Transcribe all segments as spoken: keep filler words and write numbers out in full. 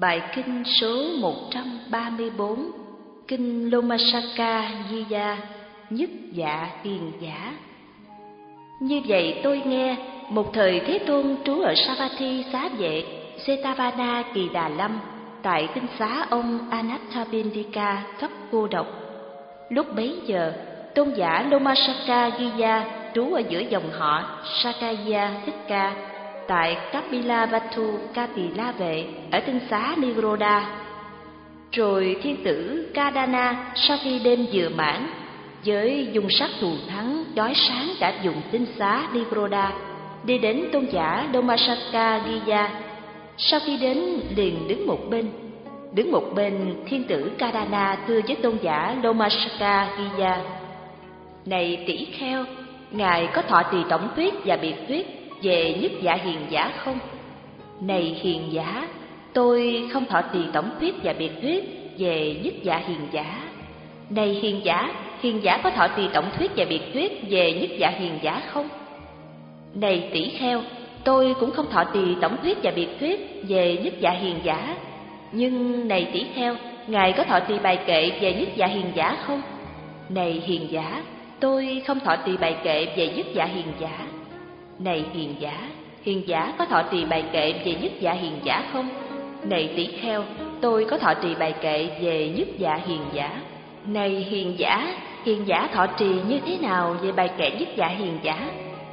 Bài kinh số một trăm ba mươi bốn, Kinh Lommasaka Giya, Nhất Dạ Hiền Giả. Như vậy tôi nghe, một thời Thế Tôn trú ở Savatthi Xá Vệ, Jetavana Kỳ Đà Lâm, tại tinh xá ông Anathapindika cấp cô độc. Lúc bấy giờ, tôn giả Lommasaka Giya trú ở giữa dòng họ Sakaya Thích Ca, tại Kapilavatthu Kapila Vệ ở tinh xá Niroda. Rồi thiên tử Kadana sau khi đêm vừa mãn, với dung sắc thù thắng chói sáng cả vùng tinh xá Niroda, đi đến tôn giả Lommasaka Giya. Sau khi đến liền đứng một bên. Đứng một bên, thiên tử Kadana thưa với tôn giả Lommasaka Giya: Này tỷ kheo, ngài có thọ trì tổng thuyết và biệt thuyết về Nhất Dạ Hiền Giả không? Này hiền giả, tôi không thọ trì tổng thuyết và biệt thuyết về Nhất Dạ Hiền Giả. Này hiền giả, hiền giả có thọ trì tổng thuyết và biệt thuyết về Nhất Dạ Hiền Giả không? Này tỷ kheo, tôi cũng không thọ trì tổng thuyết và biệt thuyết về Nhất Dạ Hiền Giả. Nhưng này tỷ kheo, ngài có thọ trì bài kệ về Nhất Dạ Hiền Giả không? Này hiền giả, tôi không thọ trì bài kệ về Nhất Dạ Hiền Giả. Này hiền giả, hiền giả có thọ trì bài kệ về Nhất Dạ Hiền Giả không? Này tỷ kheo, tôi có thọ trì bài kệ về Nhất Dạ Hiền Giả. Này hiền giả, hiền giả thọ trì như thế nào về bài kệ Nhất Dạ Hiền Giả?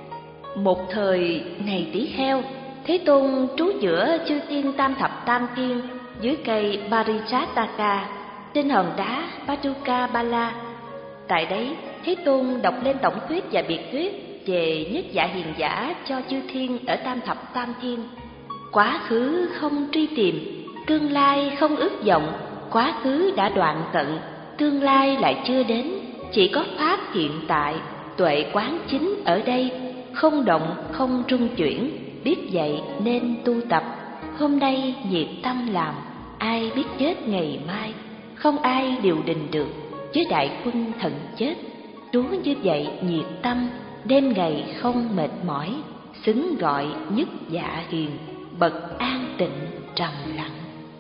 Một thời, này tỷ kheo, Thế Tôn trú giữa chư tiên tam thập tam tiên dưới cây Parijataka, trên hòn đá Paduka Bala. Tại đấy, Thế Tôn đọc lên tổng thuyết và biệt thuyết về Nhất Dạ Hiền Giả cho chư thiên ở tam thập tam thiên. Quá khứ không truy tìm, tương lai không ước vọng. Quá khứ đã đoạn tận, tương lai lại chưa đến. Chỉ có pháp hiện tại, tuệ quán chính ở đây, không động không trung chuyển. Biết vậy nên tu tập, hôm nay nhiệt tâm làm, ai biết chết ngày mai. Không ai điều đình được, với đại quân thần chết. Trú như vậy nhiệt tâm, đêm ngày không mệt mỏi, xứng gọi Nhất Dạ Hiền, bậc an tịnh trầm lặng.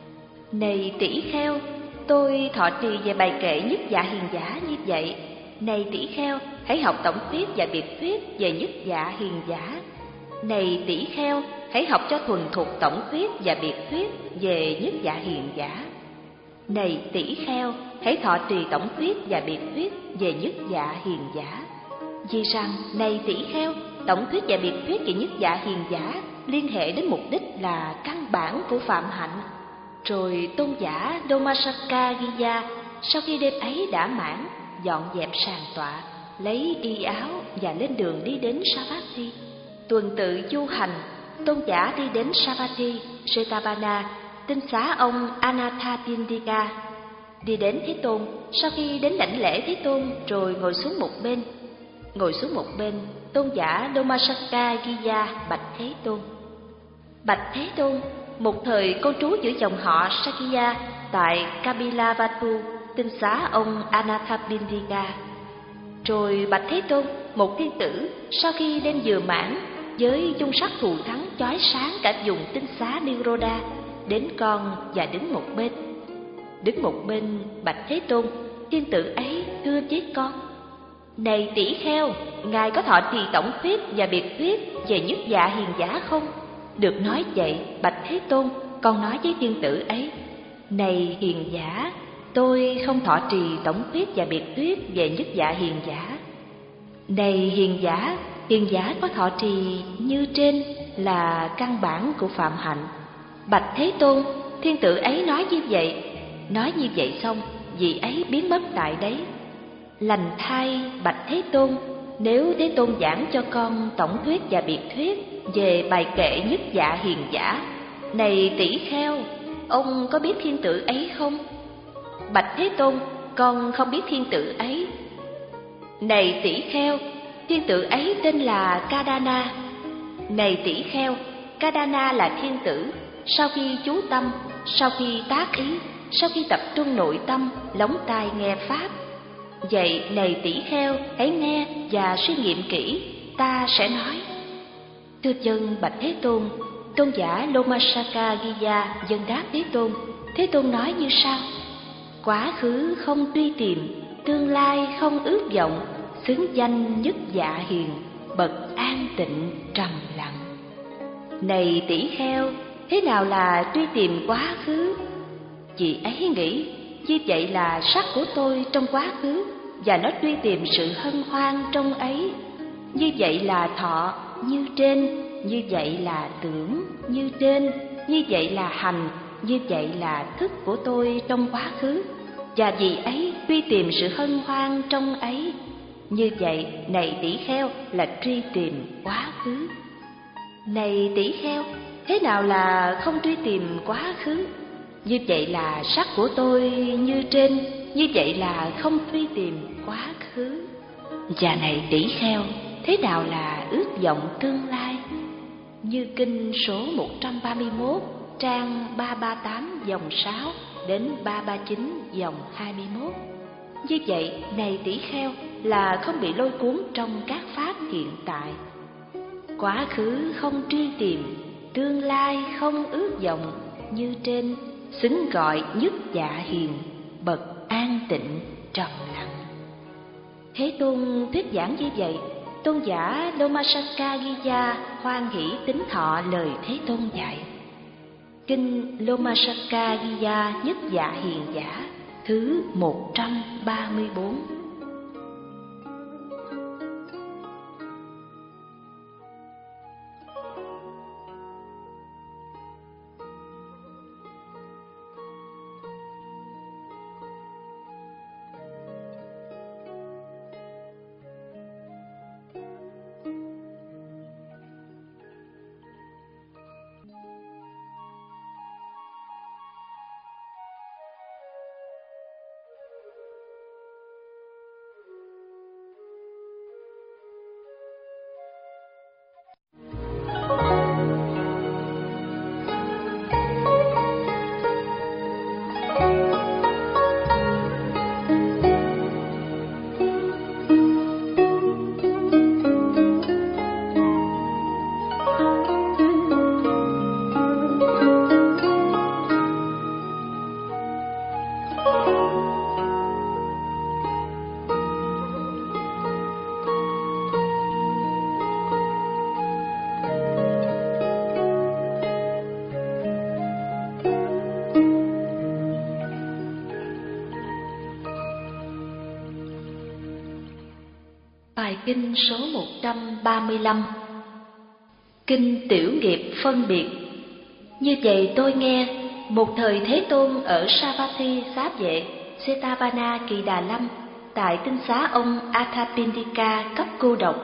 Này tỷ kheo, tôi thọ trì về bài kệ Nhất Dạ Hiền Giả như vậy. Này tỷ kheo, hãy học tổng thuyết và biệt thuyết về Nhất Dạ Hiền Giả. Này tỷ kheo, hãy học cho thuần thục tổng thuyết và biệt thuyết về Nhất Dạ Hiền Giả. Này tỷ kheo, hãy thọ trì tổng thuyết và biệt thuyết về Nhất Dạ Hiền Giả. Vì rằng, này tỷ kheo, tổng thuyết và biệt thuyết về Nhất Dạ Hiền Giả liên hệ đến mục đích là căn bản của phạm hạnh. Rồi tôn giả Lommasaka Giya sau khi đêm ấy đã mãn, dọn dẹp sàn tọa, lấy y áo và lên đường đi đến Savatthi. Tuần tự du hành, tôn giả đi đến Savatthi, Jetavana, tinh xá ông Anathapindika. Đi đến Thế Tôn, sau khi đến đảnh lễ Thế Tôn rồi ngồi xuống một bên. Ngồi xuống một bên, tôn giả Lommasaka Giya bạch Thế Tôn: Bạch Thế Tôn, một thời con trú giữa dòng họ Sakya tại Kapilavatthu, tinh xá ông Anathapindika. Rồi bạch Thế Tôn, một thiên tử sau khi đêm vừa mãn, với dung sắc thù thắng chói sáng cả vùng tinh xá Niroda, đến con và đứng một bên. Đứng một bên bạch Thế Tôn, thiên tử ấy thưa với con: Này tỷ kheo, ngài có thọ trì tổng thuyết và biệt thuyết về Nhất Dạ Hiền Giả không? Được nói vậy, bạch Thế Tôn, con nói với thiên tử ấy: Này hiền giả, tôi không thọ trì tổng thuyết và biệt thuyết về Nhất Dạ Hiền Giả. Này hiền giả, hiền giả có thọ trì như trên là căn bản của phạm hạnh. Bạch Thế Tôn, thiên tử ấy nói như vậy. Nói như vậy xong, vị ấy biến mất tại đấy. Lành thay, bạch Thế Tôn, nếu Thế Tôn giảng cho con tổng thuyết và biệt thuyết về bài kệ Nhất Dạ Hiền Giả. Này tỷ kheo, ông có biết thiên tử ấy không? Bạch Thế Tôn, con không biết thiên tử ấy. Này tỷ kheo, thiên tử ấy tên là Kadana. Này tỷ kheo, Kadana là thiên tử, sau khi chú tâm, sau khi tác ý, sau khi tập trung nội tâm, lóng tai nghe pháp. Vậy này tỷ kheo, hãy nghe và suy nghiệm kỹ, ta sẽ nói. Thưa chân bạch Thế Tôn, tôn giả Lomasakagiya dâng đáp Thế Tôn. Thế Tôn nói như sau: quá khứ không truy tìm, tương lai không ước vọng, xứng danh nhất dạ hiền, bậc an tịnh trầm lặng. Này tỷ kheo, thế nào là truy tìm quá khứ? Chị ấy nghĩ như vậy là sắc của tôi trong quá khứ, và nó truy tìm sự hân hoan trong ấy. Như vậy là thọ như trên, như vậy là tưởng như trên, như vậy là hành, như vậy là thức của tôi trong quá khứ, và vì ấy truy tìm sự hân hoan trong ấy. Như vậy, này tỷ kheo, là truy tìm quá khứ. Này tỷ kheo, thế nào là không truy tìm quá khứ? Như vậy là sắc của tôi như trên, như vậy là không truy tìm quá khứ. Và này tỷ kheo, thế nào là ước vọng tương lai? Như kinh số một trăm ba mươi mốt, trang ba trăm ba mươi tám dòng sáu đến ba trăm ba mươi chín dòng hai mươi mốt. Như vậy, này tỷ kheo, là không bị lôi cuốn trong các pháp hiện tại. Quá khứ không truy tìm, tương lai không ước vọng, như trên, xứng gọi nhất dạ hiền, bậc an tịnh trầm lặng. Thế Tôn thuyết giảng như vậy, tôn giả Lomasakagiya hoan hỷ tín thọ lời Thế Tôn dạy. Kinh Lomasakagiya nhất dạ hiền giả thứ một trăm ba mươi bốn. Bài kinh số một trăm ba mươi lăm. Kinh Tiểu Nghiệp phân biệt. Như vậy tôi nghe, một thời Thế Tôn ở Savatthi Xá Vệ, Setavana Kỳ Đà Lâm, tại tinh xá ông Athapindika cấp cô độc.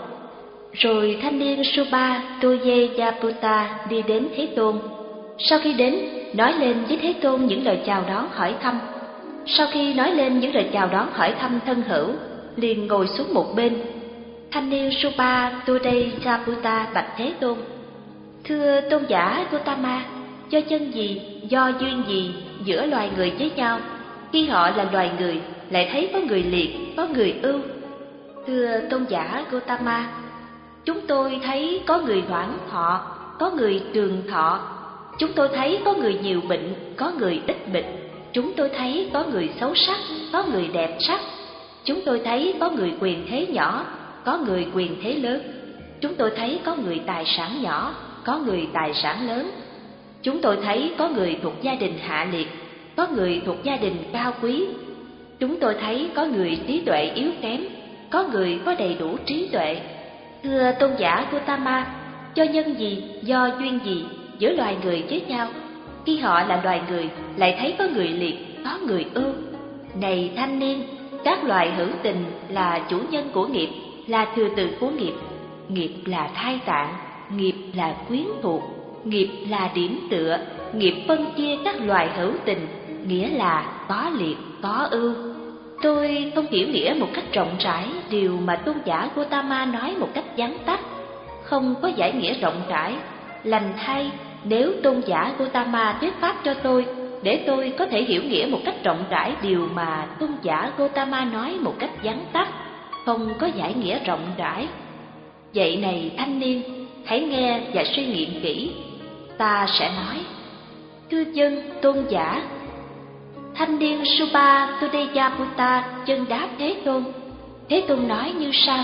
Rồi thanh niên Subha Tuyejaputta đi đến Thế Tôn. Sau khi đến, nói lên với Thế Tôn những lời chào đón hỏi thăm. Sau khi nói lên những lời chào đón hỏi thăm thân hữu, liền ngồi xuống một bên. Thanh niên Subha Tuyejaputta bạch Thế Tôn: thưa tôn giả Gotama, do chân gì, do duyên gì giữa loài người với nhau, khi họ là loài người lại thấy có người liệt, có người ưu? Thưa tôn giả Gotama, chúng tôi thấy có người hoãn thọ, có người trường thọ. Chúng tôi thấy có người nhiều bệnh, có người ít bệnh. Chúng tôi thấy có người xấu sắc, có người đẹp sắc. Chúng tôi thấy có người quyền thế nhỏ, có người quyền thế lớn. Chúng tôi thấy có người tài sản nhỏ, có người tài sản lớn. Chúng tôi thấy có người thuộc gia đình hạ liệt, có người thuộc gia đình cao quý. Chúng tôi thấy có người trí tuệ yếu kém, có người có đầy đủ trí tuệ. Thưa tôn giả Gotama, do nhân gì, do duyên gì giữa loài người với nhau, khi họ là loài người lại thấy có người liệt, có người ưu? Này thanh niên, các loài hữu tình là chủ nhân của nghiệp, là thừa tự của nghiệp. Nghiệp là thai tạng, nghiệp là quyến thuộc, nghiệp là điểm tựa. Nghiệp phân chia các loài hữu tình, nghĩa là có liệt, có ưu. Tôi không hiểu nghĩa một cách rộng rãi điều mà tôn giả Gotama nói một cách vắn tắt, không có giải nghĩa rộng rãi. Lành thay, nếu tôn giả Gotama thuyết pháp cho tôi, để tôi có thể hiểu nghĩa một cách rộng rãi điều mà tôn giả Gotama nói một cách vắn tắt, không có giải nghĩa rộng rãi. Vậy này thanh niên, hãy nghe và suy nghiệm kỹ. ta sẽ nói: thưa dân tôn giả. Thanh niên Supa Tudeyaputta chân đáp Thế Tôn. Thế Tôn nói như sau: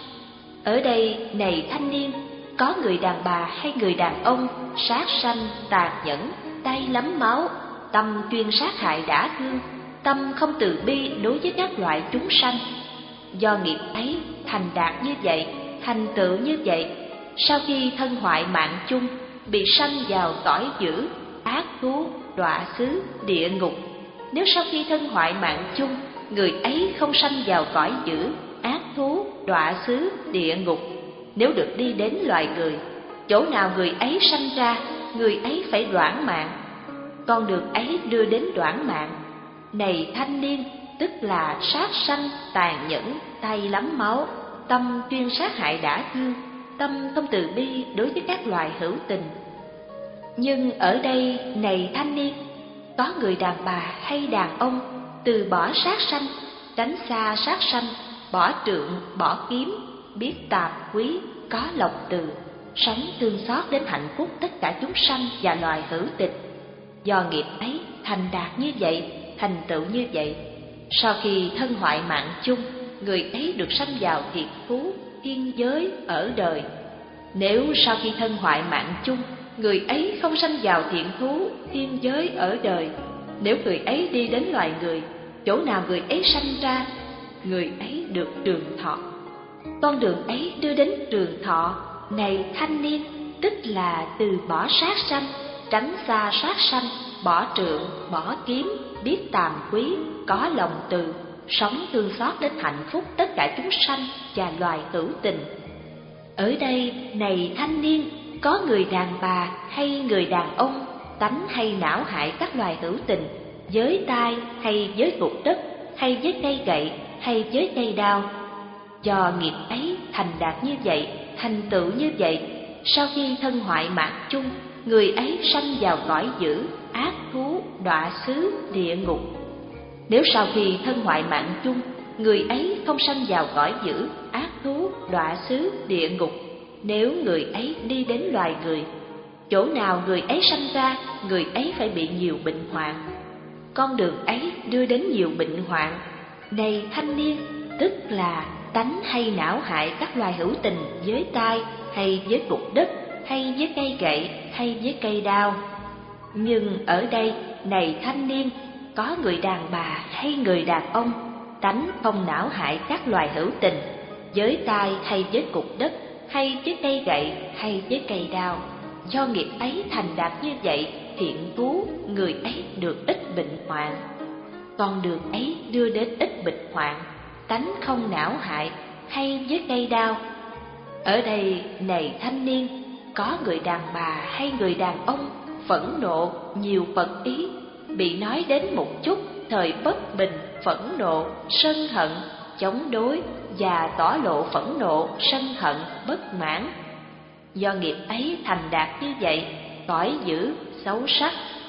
ở đây này thanh niên, có người đàn bà hay người đàn ông sát sanh tàn nhẫn, tay lắm máu, tâm chuyên sát hại đả thương, tâm không từ bi đối với các loại chúng sanh. Do nghiệp ấy thành đạt như vậy, thành tựu như vậy, sau khi thân hoại mạng chung, bị sanh vào cõi dữ, ác thú, đọa xứ, địa ngục. Nếu sau khi thân hoại mạng chung, người ấy không sanh vào cõi dữ, ác thú, đọa xứ, địa ngục, nếu được đi đến loài người, chỗ nào người ấy sanh ra, người ấy phải đoản mạng. Con đường ấy đưa đến đoản mạng. Này thanh niên, tức là sát sanh, tàn nhẫn, tay lắm máu, tâm chuyên sát hại đả thương, tâm không từ bi đối với các loài hữu tình. Nhưng ở đây này thanh niên, có người đàn bà hay đàn ông từ bỏ sát sanh, tránh xa sát sanh, bỏ trượng, bỏ kiếm, biết tạp quý, có lòng từ, sống thương xót đến hạnh phúc tất cả chúng sanh và loài hữu tình. Do nghiệp ấy thành đạt như vậy, thành tựu như vậy, sau khi thân hoại mạng chung, người ấy được sanh vào thiệt thú, thiên giới ở đời. Nếu sau khi thân hoại mạng chung, người ấy không sanh vào thiện thú, thiên giới ở đời, nếu người ấy đi đến loài người, chỗ nào người ấy sanh ra, người ấy được trường thọ. Con đường ấy đưa đến trường thọ. Này thanh niên, tức là từ bỏ sát sanh, tránh xa sát sanh, bỏ trượng, bỏ kiếm, biết tàm quý, có lòng từ, sống thương xót đến hạnh phúc tất cả chúng sanh và loài hữu tình. Ở đây này thanh niên, có người đàn bà hay người đàn ông tánh hay não hại các loài hữu tình, với tai hay với cục đất, hay với cây gậy, hay với cây đao. Do nghiệp ấy thành đạt như vậy, thành tựu như vậy, sau khi thân hoại mạng chung, người ấy sanh vào cõi dữ, ác thú, đọa xứ, địa ngục. Nếu sau khi thân hoại mạng chung, người ấy không sanh vào cõi dữ, ác thú, đọa xứ, địa ngục, nếu người ấy đi đến loài người, chỗ nào người ấy sanh ra, người ấy phải bị nhiều bệnh hoạn. Con đường ấy đưa đến nhiều bệnh hoạn. Này thanh niên, tức là tánh hay não hại các loài hữu tình với tai, hay với cục đất, hay với cây gậy, hay với cây đao. Nhưng ở đây, này thanh niên, có người đàn bà hay người đàn ông tánh không não hại các loài hữu tình với tai, hay với cục đất, hay với cây gậy, hay với cây đao. Do nghiệp ấy thành đạt như vậy, thiện thú, người ấy được ít bệnh hoạn. Con đường ấy đưa đến ít bệnh hoạn, tánh không não hại, hay với cây đao. Ở đây này thanh niên, có người đàn bà hay người đàn ông phẫn nộ, nhiều phật ý, bị nói đến một chút, thời bất bình, phẫn nộ, sân hận, chống đối và tỏ lộ phẫn nộ, sân hận, bất mãn. Do nghiệp ấy thành đạt như vậy, cõi dữ, xấu sắc.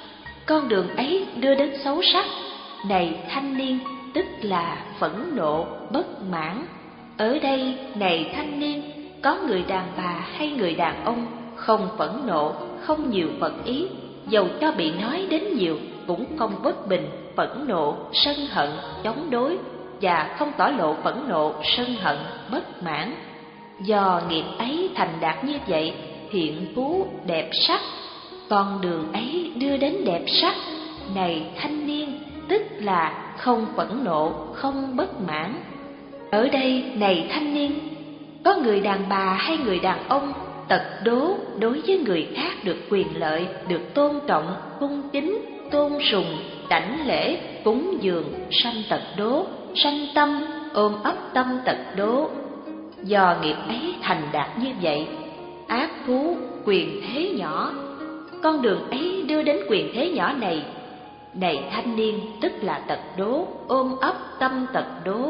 Con đường ấy đưa đến xấu sắc. Này thanh niên, tức là phẫn nộ, bất mãn. Ở đây, này thanh niên, có người đàn bà hay người đàn ông không phẫn nộ, không nhiều phật ý, dầu cho bị nói đến nhiều cũng không bất bình, phẫn nộ, sân hận, chống đối và không tỏ lộ phẫn nộ, sân hận, bất mãn. Do nghiệp ấy thành đạt như vậy, thiện phú, đẹp sắc. Con đường ấy đưa đến đẹp sắc. Này thanh niên, tức là không phẫn nộ, không bất mãn. Ở đây, này thanh niên, có người đàn bà hay người đàn ông tật đố đối với người khác được quyền lợi, được tôn trọng, cung kính, tôn sùng, đảnh lễ, cúng dường, sanh tật đố, sanh tâm, ôm ấp tâm tật đố. Do nghiệp ấy thành đạt như vậy, ác thú, quyền thế nhỏ. Con đường ấy đưa đến quyền thế nhỏ này. Này thanh niên, tức là tật đố, ôm ấp tâm tật đố.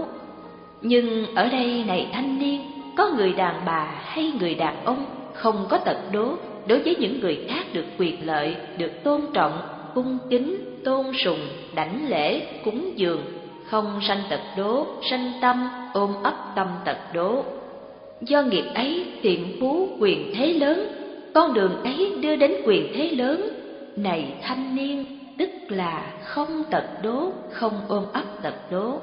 Nhưng ở đây, này thanh niên, có người đàn bà hay người đàn ông không có tật đố đối với những người khác được quyền lợi, được tôn trọng, cung kính, tôn sùng, đảnh lễ, cúng dường, không sanh tật đố, sanh tâm, ôm ấp tâm tật đố. Do nghiệp ấy thiện phú, quyền thế lớn. con đường ấy đưa đến quyền thế lớn. Này thanh niên, tức là không tật đố, không ôm ấp tật đố.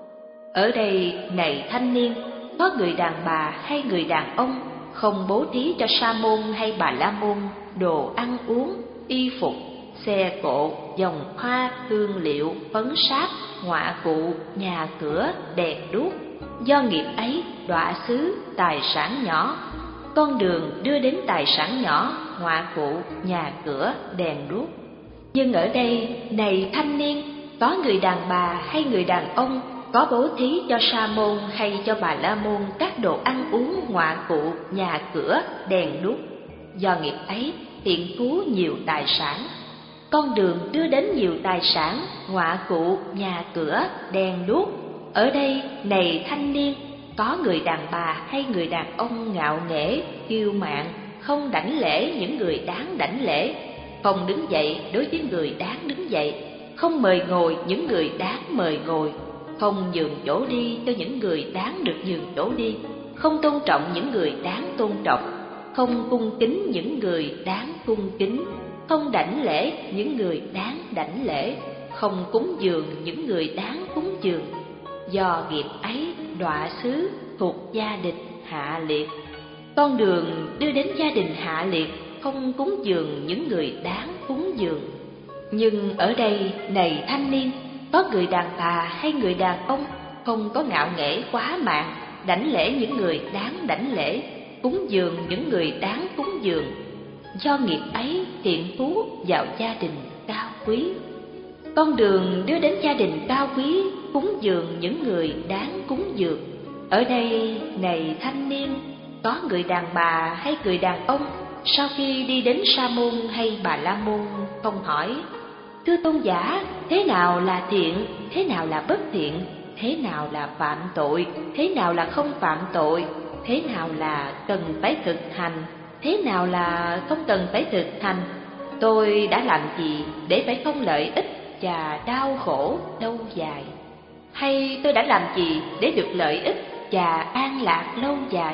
Ở đây, này thanh niên, có người đàn bà hay người đàn ông không bố thí cho sa môn hay bà la môn đồ ăn uống, y phục, xe cộ, vòng hoa, hương liệu, phấn sáp, họa cụ, nhà cửa, đèn đuốc. Do nghiệp ấy đọa xứ, tài sản nhỏ. Con đường đưa đến tài sản nhỏ, họa cụ, nhà cửa, đèn đuốc. Nhưng ở đây, này thanh niên, có người đàn bà hay người đàn ông có bố thí cho sa môn hay cho bà la môn các đồ ăn uống, họa cụ, nhà cửa, đèn đuốc. Do nghiệp ấy hiện phú nhiều tài sản. Con đường đưa đến nhiều tài sản, họa cụ, nhà cửa, đèn đuốc. Ở đây, này thanh niên, có người đàn bà hay người đàn ông ngạo nghễ, kiêu mạn, không đảnh lễ những người đáng đảnh lễ, không đứng dậy đối với người đáng đứng dậy, không mời ngồi những người đáng mời ngồi, không nhường chỗ đi cho những người đáng được nhường chỗ đi, không tôn trọng những người đáng tôn trọng, không cung kính những người đáng cung kính, không đảnh lễ những người đáng đảnh lễ, không cúng dường những người đáng cúng dường. Do nghiệp ấy đọa xứ thuộc gia đình hạ liệt. Con đường đưa đến gia đình hạ liệt, không cúng dường những người đáng cúng dường. Nhưng ở đây, này thanh niên, có người đàn bà hay người đàn ông không có ngạo nghễ quá mạng, đảnh lễ những người đáng đảnh lễ, cúng dường những người đáng cúng dường. Do nghiệp ấy thiện phú vào gia đình cao quý. Con đường đưa đến gia đình cao quý, cúng dường những người đáng cúng dường. Ở đây, này thanh niên, có người đàn bà hay người đàn ông sau khi đi đến sa môn hay bà la môn không hỏi: thưa tôn giả, thế nào là thiện, thế nào là bất thiện, thế nào là phạm tội, thế nào là không phạm tội, thế nào là cần phải thực hành, thế nào là không cần phải thực hành, tôi đã làm gì để phải không lợi ích và đau khổ lâu dài, hay tôi đã làm gì để được lợi ích và an lạc lâu dài.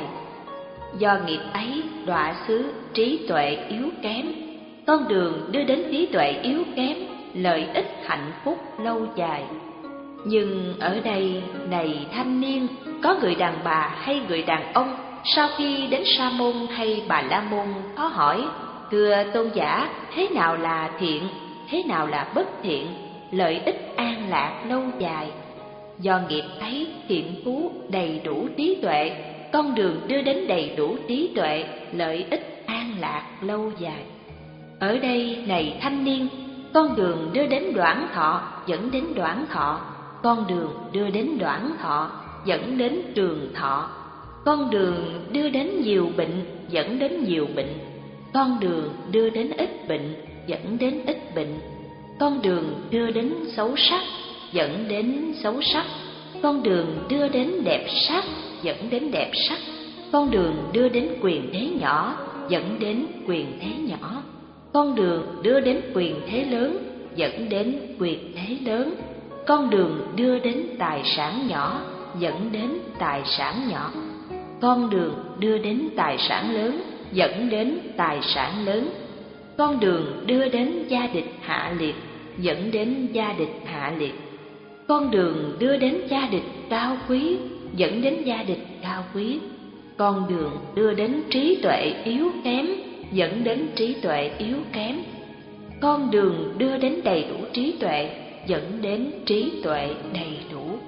Do nghiệp ấy đọa xứ trí tuệ yếu kém. Con đường đưa đến trí tuệ yếu kém, lợi ích hạnh phúc lâu dài. Nhưng ở đây, này thanh niên, có người đàn bà hay người đàn ông sau khi đến sa môn hay bà la môn có hỏi: thưa tôn giả, thế nào là thiện, thế nào là bất thiện, lợi ích an lạc lâu dài. Do nghiệp ấy thiện phú đầy đủ trí tuệ. Con đường đưa đến đầy đủ trí tuệ, lợi ích an lạc lâu dài. Ở đây, này thanh niên, con đường đưa đến đoạn thọ dẫn đến đoạn thọ. Con đường đưa đến đoạn thọ dẫn đến trường thọ. Con đường đưa đến nhiều bệnh dẫn đến nhiều bệnh. Con đường đưa đến ít bệnh dẫn đến ít bệnh. Con đường đưa đến xấu sắc dẫn đến xấu sắc. Con đường đưa đến đẹp sắc dẫn đến đẹp sắc. Con đường đưa đến quyền thế nhỏ dẫn đến quyền thế nhỏ. Con đường đưa đến quyền thế lớn dẫn đến quyền thế lớn. Con đường đưa đến tài sản nhỏ dẫn đến tài sản nhỏ. Con đường đưa đến tài sản lớn dẫn đến tài sản lớn. Con đường đưa đến gia đình hạ liệt dẫn đến gia đình hạ liệt. Con đường đưa đến gia đình cao quý dẫn đến gia đình cao quý. Con đường đưa đến trí tuệ yếu kém dẫn đến trí tuệ yếu kém. Con đường đưa đến đầy đủ trí tuệ dẫn đến trí tuệ đầy đủ.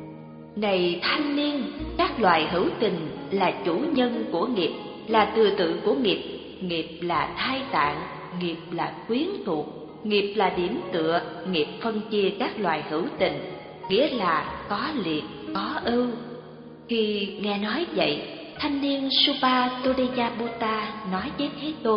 Này thanh niên, các loài hữu tình là chủ nhân của nghiệp, là từ tự của nghiệp. Nghiệp là thai tạng, nghiệp là quyến thuộc, nghiệp là điểm tựa, nghiệp phân chia các loài hữu tình, nghĩa là có liệt, có ưu. Khi nghe nói vậy, thanh niên Supatodeyabutta nói với Thế Tôn: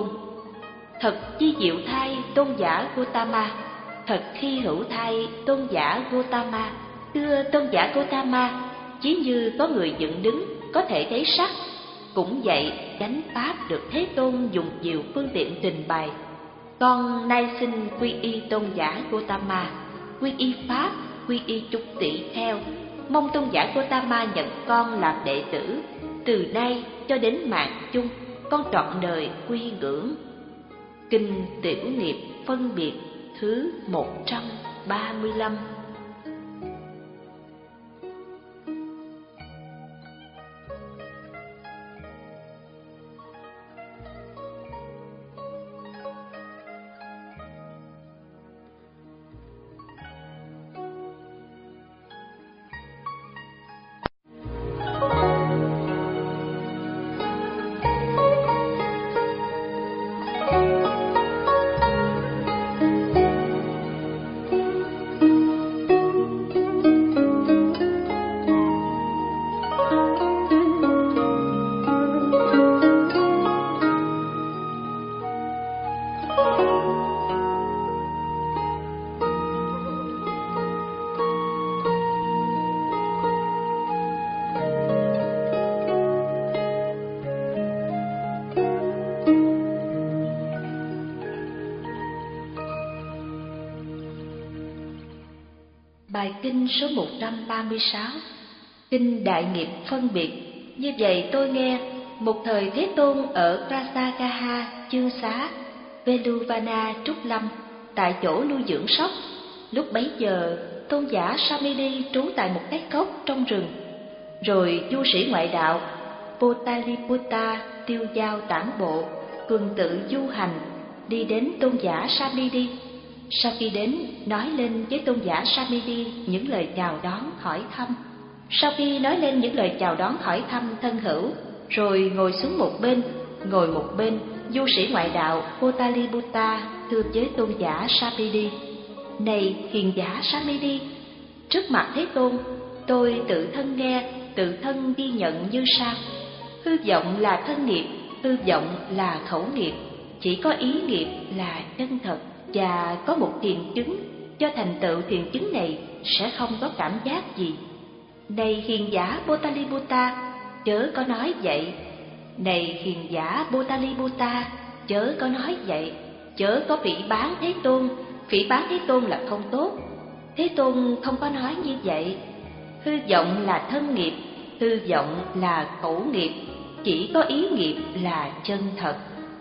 thật chi diệu thay tôn giả Gotama, thật khi hữu thay tôn giả Gotama. Thưa tôn giả Gotama, chỉ như có người dựng đứng có thể thấy sắc, cũng vậy chánh pháp được Thế Tôn dùng nhiều phương tiện trình bày. Con nay xin quy y tôn giả Gotama, quy y pháp, quy y chục tỷ theo. Mong tôn giả Gotama nhận con làm đệ tử, từ nay cho đến mạng chung. con trọn đời quy ngưỡng. Kinh Tiểu Nghiệp Phân Biệt thứ một trăm ba mươi lăm. Bài kinh số một trăm ba mươi sáu, Kinh Đại Nghiệp Phân Biệt. Như vậy tôi nghe, một thời Thế Tôn ở Prasagaha, Chương Xá, Veluvana, Trúc Lâm, tại chỗ nuôi dưỡng sóc. Lúc bấy giờ, tôn giả Samidi trú tại một cái cốc trong rừng. Rồi du sĩ ngoại đạo Potaliputta tiêu dao tản bộ, tuần tự du hành, đi đến tôn giả Samidi. Sau khi đến, nói lên với tôn giả Samidi những lời chào đón hỏi thăm. Sau khi nói lên những lời chào đón hỏi thăm thân hữu, rồi ngồi xuống một bên, ngồi một bên, du sĩ ngoại đạo Potaliputta thưa với tôn giả Samidi: Này hiền giả Samidi, trước mặt Thế Tôn, tôi tự thân nghe, tự thân ghi nhận như sau: hư vọng là thân nghiệp, hư vọng là khẩu nghiệp, chỉ có ý nghiệp là chân thật. Và có một thiền chứng, cho thành tựu thiền chứng này sẽ không có cảm giác gì. Này hiền giả Potaliputta, chớ có nói vậy. Này hiền giả Potaliputta, chớ có nói vậy. Chớ có phỉ báng Thế Tôn, phỉ báng Thế Tôn là không tốt. Thế Tôn không có nói như vậy. Hư vọng là thân nghiệp, hư vọng là khẩu nghiệp, chỉ có ý nghiệp là chân thật.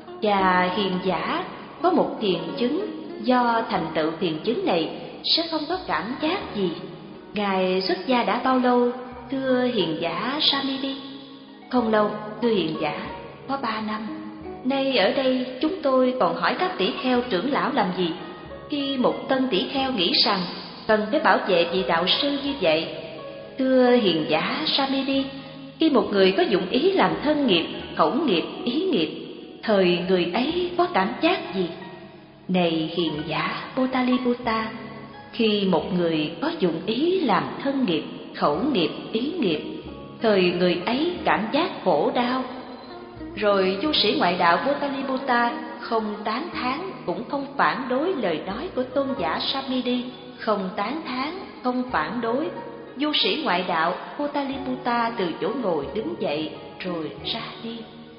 Và hiền giả có một thiền chứng, do thành tựu thiền chứng này sẽ không có cảm giác gì. Ngài xuất gia đã bao lâu, thưa hiền giả Samidi? Không lâu, thưa hiền giả, có ba năm. Nay ở đây chúng tôi còn hỏi các tỷ kheo trưởng lão làm gì, khi một tân tỷ kheo nghĩ rằng cần phải bảo vệ vị đạo sư như vậy? Thưa hiền giả Samidi, khi một người có dụng ý làm thân nghiệp, khẩu nghiệp, ý nghiệp, thời người ấy có cảm giác gì? Này hiền giả Potaliputta, khi một người có dụng ý làm thân nghiệp, khẩu nghiệp, ý nghiệp, thời người ấy cảm giác khổ đau. Rồi du sĩ ngoại đạo Potaliputta không tán thán cũng không phản đối lời nói của tôn giả Samidi, không tán thán, không phản đối. Du sĩ ngoại đạo Potaliputta từ chỗ ngồi đứng dậy rồi ra đi.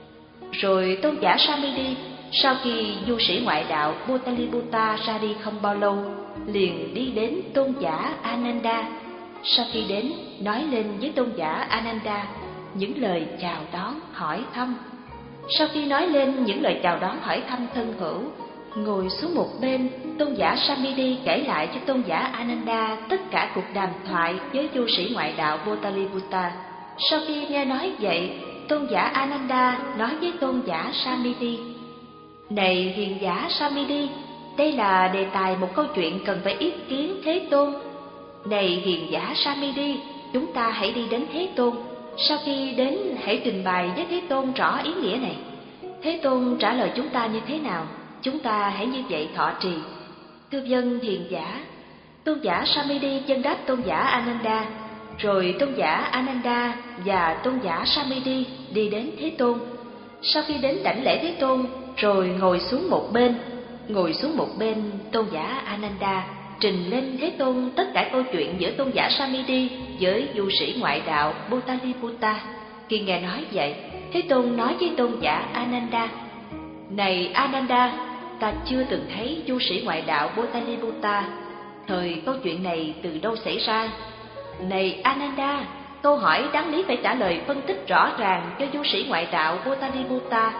Rồi tôn giả Samidi sau khi du sĩ ngoại đạo Potaliputta ra đi không bao lâu, liền đi đến tôn giả Ananda. Sau khi đến, nói lên với tôn giả Ananda những lời chào đón hỏi thăm. Sau khi nói lên những lời chào đón hỏi thăm thân hữu, ngồi xuống một bên, tôn giả Samidi kể lại cho tôn giả Ananda tất cả cuộc đàm thoại với du sĩ ngoại đạo Potaliputta. Sau khi nghe nói vậy, tôn giả Ananda nói với tôn giả Samidi: Này hiền giả Samidi, đây là đề tài một câu chuyện cần phải ý kiến Thế Tôn. Này hiền giả Samidi, chúng ta hãy đi đến Thế Tôn. Sau khi đến, hãy trình bày với Thế Tôn rõ ý nghĩa này. Thế Tôn trả lời chúng ta như thế nào, chúng ta hãy như vậy thọ trì. Thưa vâng hiền giả. Tôn giả Samidi chân đáp tôn giả Ananda. Rồi tôn giả Ananda và tôn giả Samidi đi đến Thế Tôn. Sau khi đến đảnh lễ Thế Tôn, rồi ngồi xuống một bên. Ngồi xuống một bên, tôn giả Ananda trình lên Thế Tôn tất cả câu chuyện giữa tôn giả Samidi với du sĩ ngoại đạo Potaliputta. Khi nghe nói vậy, Thế Tôn nói với tôn giả Ananda: Này Ananda, ta chưa từng thấy du sĩ ngoại đạo Potaliputta. Thời câu chuyện này từ đâu xảy ra? Này Ananda, câu hỏi đáng lý phải trả lời phân tích rõ ràng cho du sĩ ngoại đạo Potaliputta.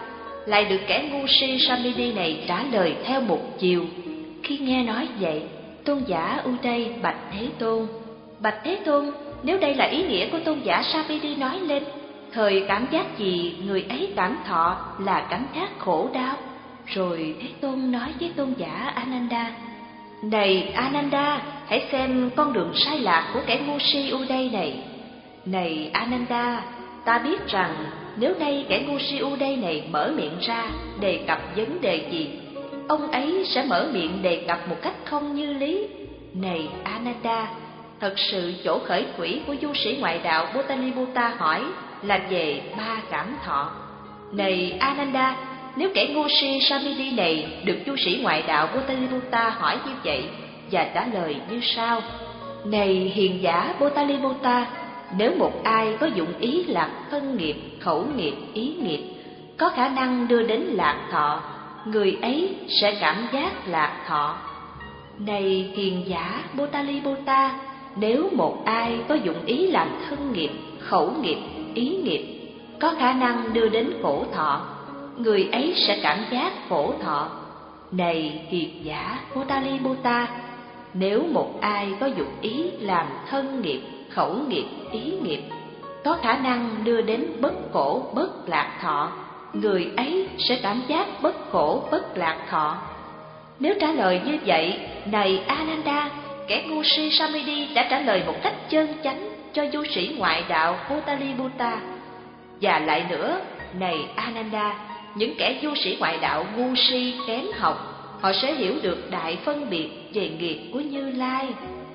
lại được kẻ ngu si Samidi này trả lời theo một chiều. Khi nghe nói vậy, tôn giả Uday bạch Thế Tôn: Bạch Thế Tôn, nếu đây là ý nghĩa của tôn giả Samidi nói lên, thời cảm giác gì người ấy cảm thọ là cảm giác khổ đau? Rồi Thế Tôn nói với tôn giả Ananda: Này Ananda, hãy xem con đường sai lạc của kẻ ngu si Uday này. Này Ananda, ta biết rằng nếu đây kẻ ngu si Uday này mở miệng ra đề cập vấn đề gì, ông ấy sẽ mở miệng đề cập một cách không như lý. Này Ananda, thật sự chỗ khởi quỹ của du sĩ ngoại đạo Botanibuta hỏi là về ba cảm thọ. Này Ananda, nếu kẻ ngu si Samidi này được du sĩ ngoại đạo Botanibuta hỏi như vậy và trả lời như sau: Này hiền giả Botanibuta, nếu một ai có dụng ý lạc thân nghiệp, khẩu nghiệp, ý nghiệp, có khả năng đưa đến lạc thọ, người ấy sẽ cảm giác lạc thọ. Này hiền giả Botanibuta, nếu một ai có dụng ý làm thân nghiệp, khẩu nghiệp, ý nghiệp, có khả năng đưa đến khổ thọ, người ấy sẽ cảm giác khổ thọ. Này hiền giả Botanibuta, nếu một ai có dụng ý làm thân nghiệp, khẩu nghiệp, ý nghiệp, có khả năng đưa đến bất khổ, bất lạc thọ, người ấy sẽ cảm giác bất khổ, bất lạc thọ. Nếu trả lời như vậy, này Ananda, kẻ ngu si Samidi đã trả lời một cách chân chánh cho du sĩ ngoại đạo Botanibuta. Và lại nữa, này Ananda, những kẻ du sĩ ngoại đạo ngu si kém học, họ sẽ hiểu được đại phân biệt về nghiệp của Như Lai.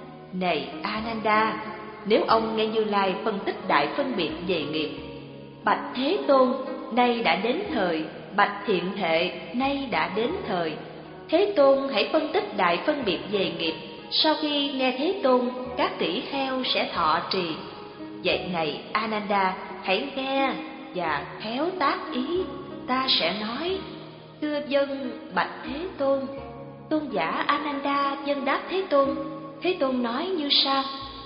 Này Ananda, nếu ông nghe Như Lai phân tích đại phân biệt về nghiệp: Bạch Thế Tôn, nay đã đến thời. Bạch Thiện Thệ, nay đã đến thời. Thế Tôn hãy phân tích đại phân biệt về nghiệp. Sau khi nghe Thế Tôn, các tỷ kheo sẽ thọ trì. Vậy này Ananda, hãy nghe và khéo tác ý. Ta sẽ nói: Thưa dân, bạch Thế Tôn. Tôn giả Ananda dân đáp Thế Tôn. Thế Tôn nói như sau: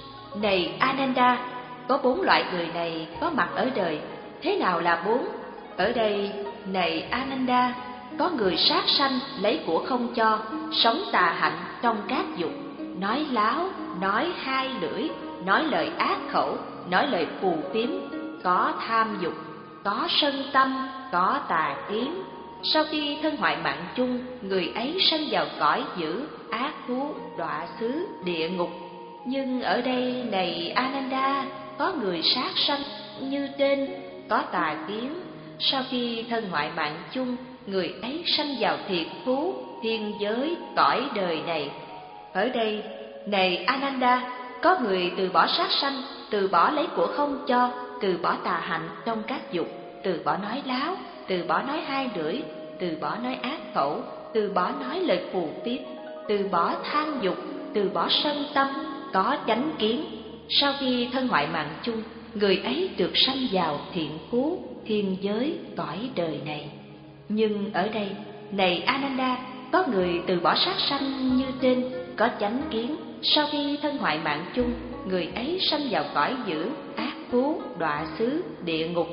Này Ananda, có bốn loại người này có mặt ở đời. Thế nào là bốn? Ở đây, này Ananda, có người sát sanh lấy của không cho, sống tà hạnh trong các dục, nói láo, nói hai lưỡi, nói lời ác khẩu, nói lời phù phiếm, có tham dục, có sân tâm, có tà kiến. Sau khi thân hoại mạng chung, người ấy sanh vào cõi dữ, ác thú, đọa xứ, địa ngục. Nhưng ở đây, này Ananda, có người sát sanh như trên, có tà kiến. Sau khi thân hoại mạng chung, người ấy sanh vào thiệt thú, thiên giới, cõi đời này. Ở đây, này Ananda, có người từ bỏ sát sanh, từ bỏ lấy của không cho, từ bỏ tà hạnh trong các dục, từ bỏ nói láo, từ bỏ nói hai lưỡi, từ bỏ nói ác khẩu, từ bỏ nói lời phù phiếm, từ bỏ tham dục, từ bỏ sân tâm, có chánh kiến. Sau khi thân hoại mạng chung, người ấy được sanh vào thiện phú, thiên giới, cõi đời này. Nhưng ở đây, này Ananda, có người từ bỏ sát sanh như trên, có chánh kiến. Sau khi thân hoại mạng chung, người ấy sanh vào cõi dữ, ác thú, đọa xứ, địa ngục.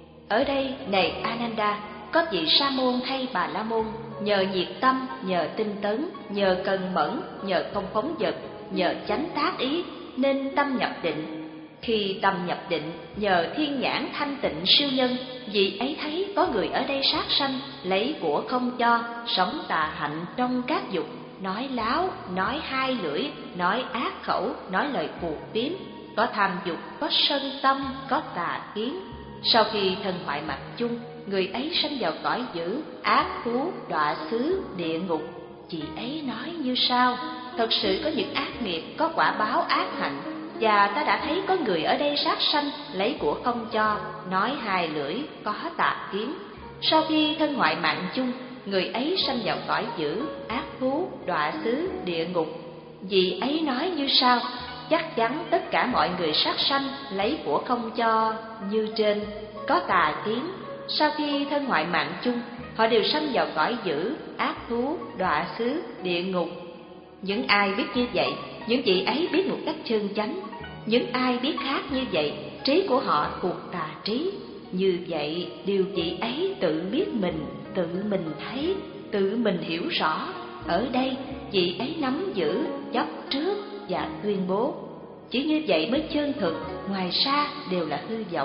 Ở đây, này Ananda, có vị sa môn hay bà la môn, nhờ nhiệt tâm, nhờ tinh tấn, nhờ cần mẫn, nhờ không phóng dật, nhờ chánh tác ý, nên tâm nhập định. Khi tâm nhập định, nhờ thiên nhãn thanh tịnh siêu nhân, vị ấy thấy có người ở đây sát sanh, lấy của không cho, sống tà hạnh trong các dục, nói láo, nói hai lưỡi, nói ác khẩu, nói lời phù phiếm, có tham dục, có sân tâm, có tà kiến. Sau khi thân hoại mạng chung, người ấy sanh vào cõi dữ, ác thú, đọa xứ, địa ngục. Chị ấy nói như sau: thật sự có những ác nghiệp, có quả báo ác hạnh, và ta đã thấy có người ở đây sát sanh, lấy của không cho, nói hai lưỡi, có tà kiến. Sau khi thân hoại mạng chung, người ấy sanh vào cõi dữ, ác thú, đọa xứ, địa ngục. Vì ấy nói như sau: chắc chắn tất cả mọi người sát sanh, lấy của không cho như trên, có tà kiến. Sau khi thân hoại mạng chung, họ đều sanh vào cõi dữ, ác thú, đọa xứ, địa ngục. Những ai biết như vậy, những vị ấy biết một cách chân chánh. Những ai biết khác như vậy, trí của họ thuộc tà trí. Như vậy, điều vị ấy tự biết mình tự mình thấy, tự mình hiểu rõ. Ở đây vị ấy nắm giữ, chấp trước và tuyên bố. Chỉ như vậy mới chân thực, ngoài ra đều là hư vọng.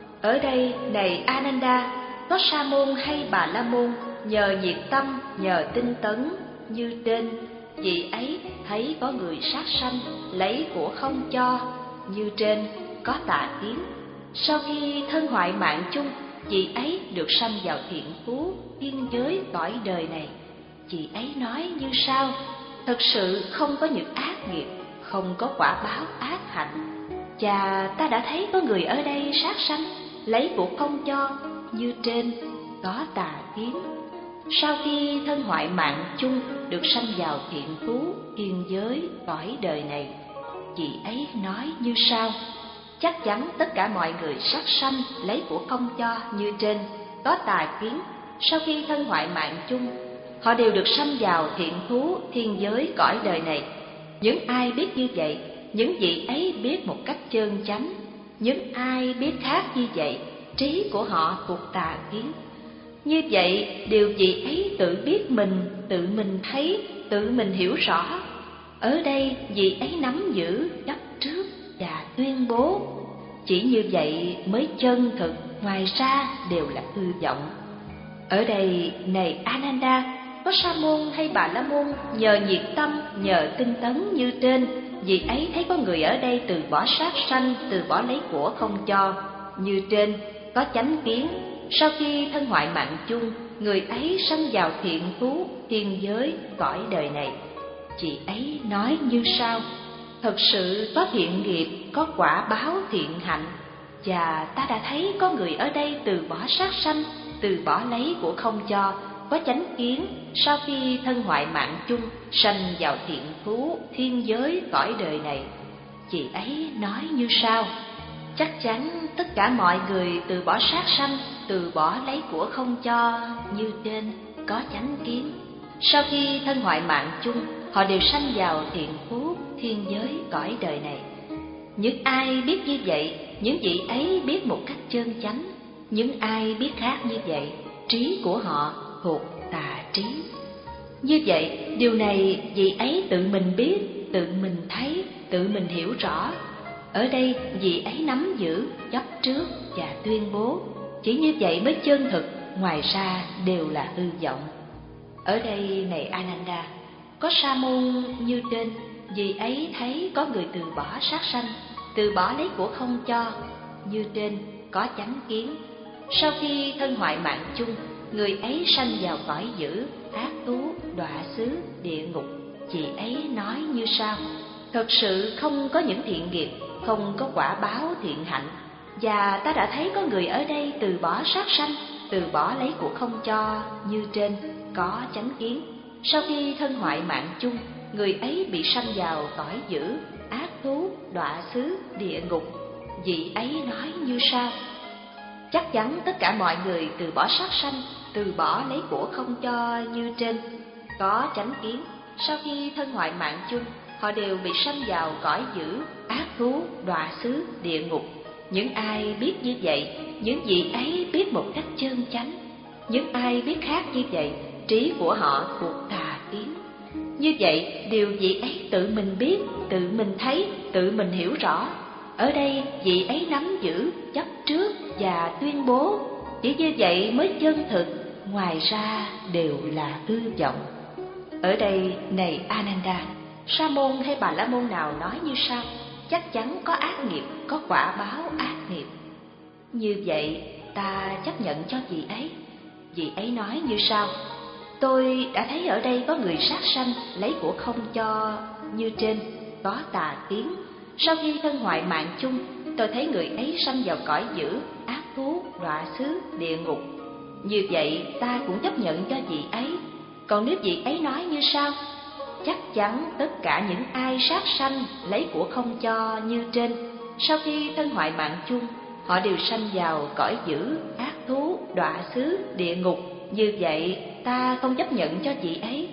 Ở đây này Ananda, có Sa môn hay Bà La môn nhờ nhiệt tâm, nhờ tinh tấn như trên, vị ấy thấy có người sát sanh lấy của không cho như trên, có tà kiến. Sau khi thân hoại mạng chung, vị ấy được sanh vào thiện phú thiên giới cõi đời này. Chị ấy nói như sau: thật sự không có những ác nghiệp, không có quả báo ác hạnh. Và ta đã thấy có người ở đây sát sanh lấy của không cho như trên, có tà kiến. Sau khi thân hoại mạng chung, được sanh vào thiện phú thiên giới cõi đời này. Chị ấy nói như sau: chắc chắn tất cả mọi người sát sanh lấy của không cho như trên, có tà kiến. Sau khi thân hoại mạng chung, họ đều được sanh vào thiện thú thiên giới cõi đời này. Những ai biết như vậy, những vị ấy biết một cách chân chánh. Những ai biết khác như vậy, trí của họ thuộc tà kiến. Như vậy, điều vị ấy tự biết mình, tự mình thấy, tự mình hiểu rõ. Ở đây, vị ấy nắm giữ, chấp trước và tuyên bố. Chỉ như vậy mới chân thực, ngoài ra đều là hư vọng. Ở đây, này Ananda, có Sa môn hay Bà La môn nhờ nhiệt tâm, nhờ tinh tấn như trên, vị ấy thấy có người ở đây từ bỏ sát sanh, từ bỏ lấy của không cho như trên, có chánh kiến. Sau khi thân hoại mạng chung, người ấy sanh vào thiện phú thiên giới cõi đời này. Chị ấy nói như sau: thật sự có thiện nghiệp, có quả báo thiện hạnh. Và ta đã thấy có người ở đây từ bỏ sát sanh, từ bỏ lấy của không cho, có chánh kiến. Sau khi thân hoại mạng chung, sanh vào thiện phú thiên giới cõi đời này. Chị ấy nói như sau: chắc chắn tất cả mọi người từ bỏ sát sanh, từ bỏ lấy của không cho như trên, có chánh kiến. Sau khi thân hoại mạng chung, họ đều sanh vào thiện phú thiên giới cõi đời này. Những ai biết như vậy, những vị ấy biết một cách chân chánh. Những ai biết khác như vậy, trí của họ thuộc tà trí. Như vậy, điều này vị ấy tự mình biết, tự mình thấy, tự mình hiểu rõ. Ở đây, vị ấy nắm giữ, chấp trước và tuyên bố. Chỉ như vậy mới chân thực, ngoài ra đều là hư vọng. Ở đây, này Ananda, có Sa môn như trên, vị ấy thấy có người từ bỏ sát sanh, từ bỏ lấy của không cho như trên, có chánh kiến. Sau khi thân hoại mạng chung, người ấy sanh vào cõi dữ, ác thú, đọa xứ, địa ngục. Chị ấy nói như sau: thật sự không có những thiện nghiệp, không có quả báo thiện hạnh. Và ta đã thấy có người ở đây từ bỏ sát sanh, từ bỏ lấy của không cho như trên, có chánh kiến. Sau khi thân hoại mạng chung, người ấy bị sanh vào cõi dữ, ác thú, đọa xứ, địa ngục. Vị ấy nói như sau: chắc chắn tất cả mọi người từ bỏ sát sanh, từ bỏ lấy của không cho như trên, có chánh kiến. Sau khi thân hoại mạng chung, họ đều bị sanh vào cõi dữ, ác thú, đọa xứ, địa ngục. Những ai biết như vậy, những vị ấy biết một cách chân chánh. Những ai biết khác như vậy, trí của họ thuộc tà kiến. Như vậy, điều vị ấy tự mình biết, tự mình thấy, tự mình hiểu rõ. Ở đây, vị ấy nắm giữ, chấp trước và tuyên bố. Chỉ như vậy mới chân thực, ngoài ra đều là hư vọng. Ở đây, này Ananda, Sa môn hay Bà La môn nào nói như sau: chắc chắn có ác nghiệp, có quả báo ác nghiệp. Như vậy, ta chấp nhận cho vị ấy. Vị ấy nói như sau: tôi đã thấy ở đây có người sát sanh, lấy của không cho như trên, có tà kiến. Sau khi thân hoại mạng chung, tôi thấy người ấy sanh vào cõi dữ, ác thú, đọa xứ, địa ngục. Như vậy, ta cũng chấp nhận cho vị ấy. Còn nếu vị ấy nói như sau: chắc chắn tất cả những ai sát sanh, lấy của không cho như trên, sau khi thân hoại mạng chung, họ đều sanh vào cõi dữ, ác thú, đọa xứ, địa ngục. Như vậy, ta không chấp nhận cho vị ấy.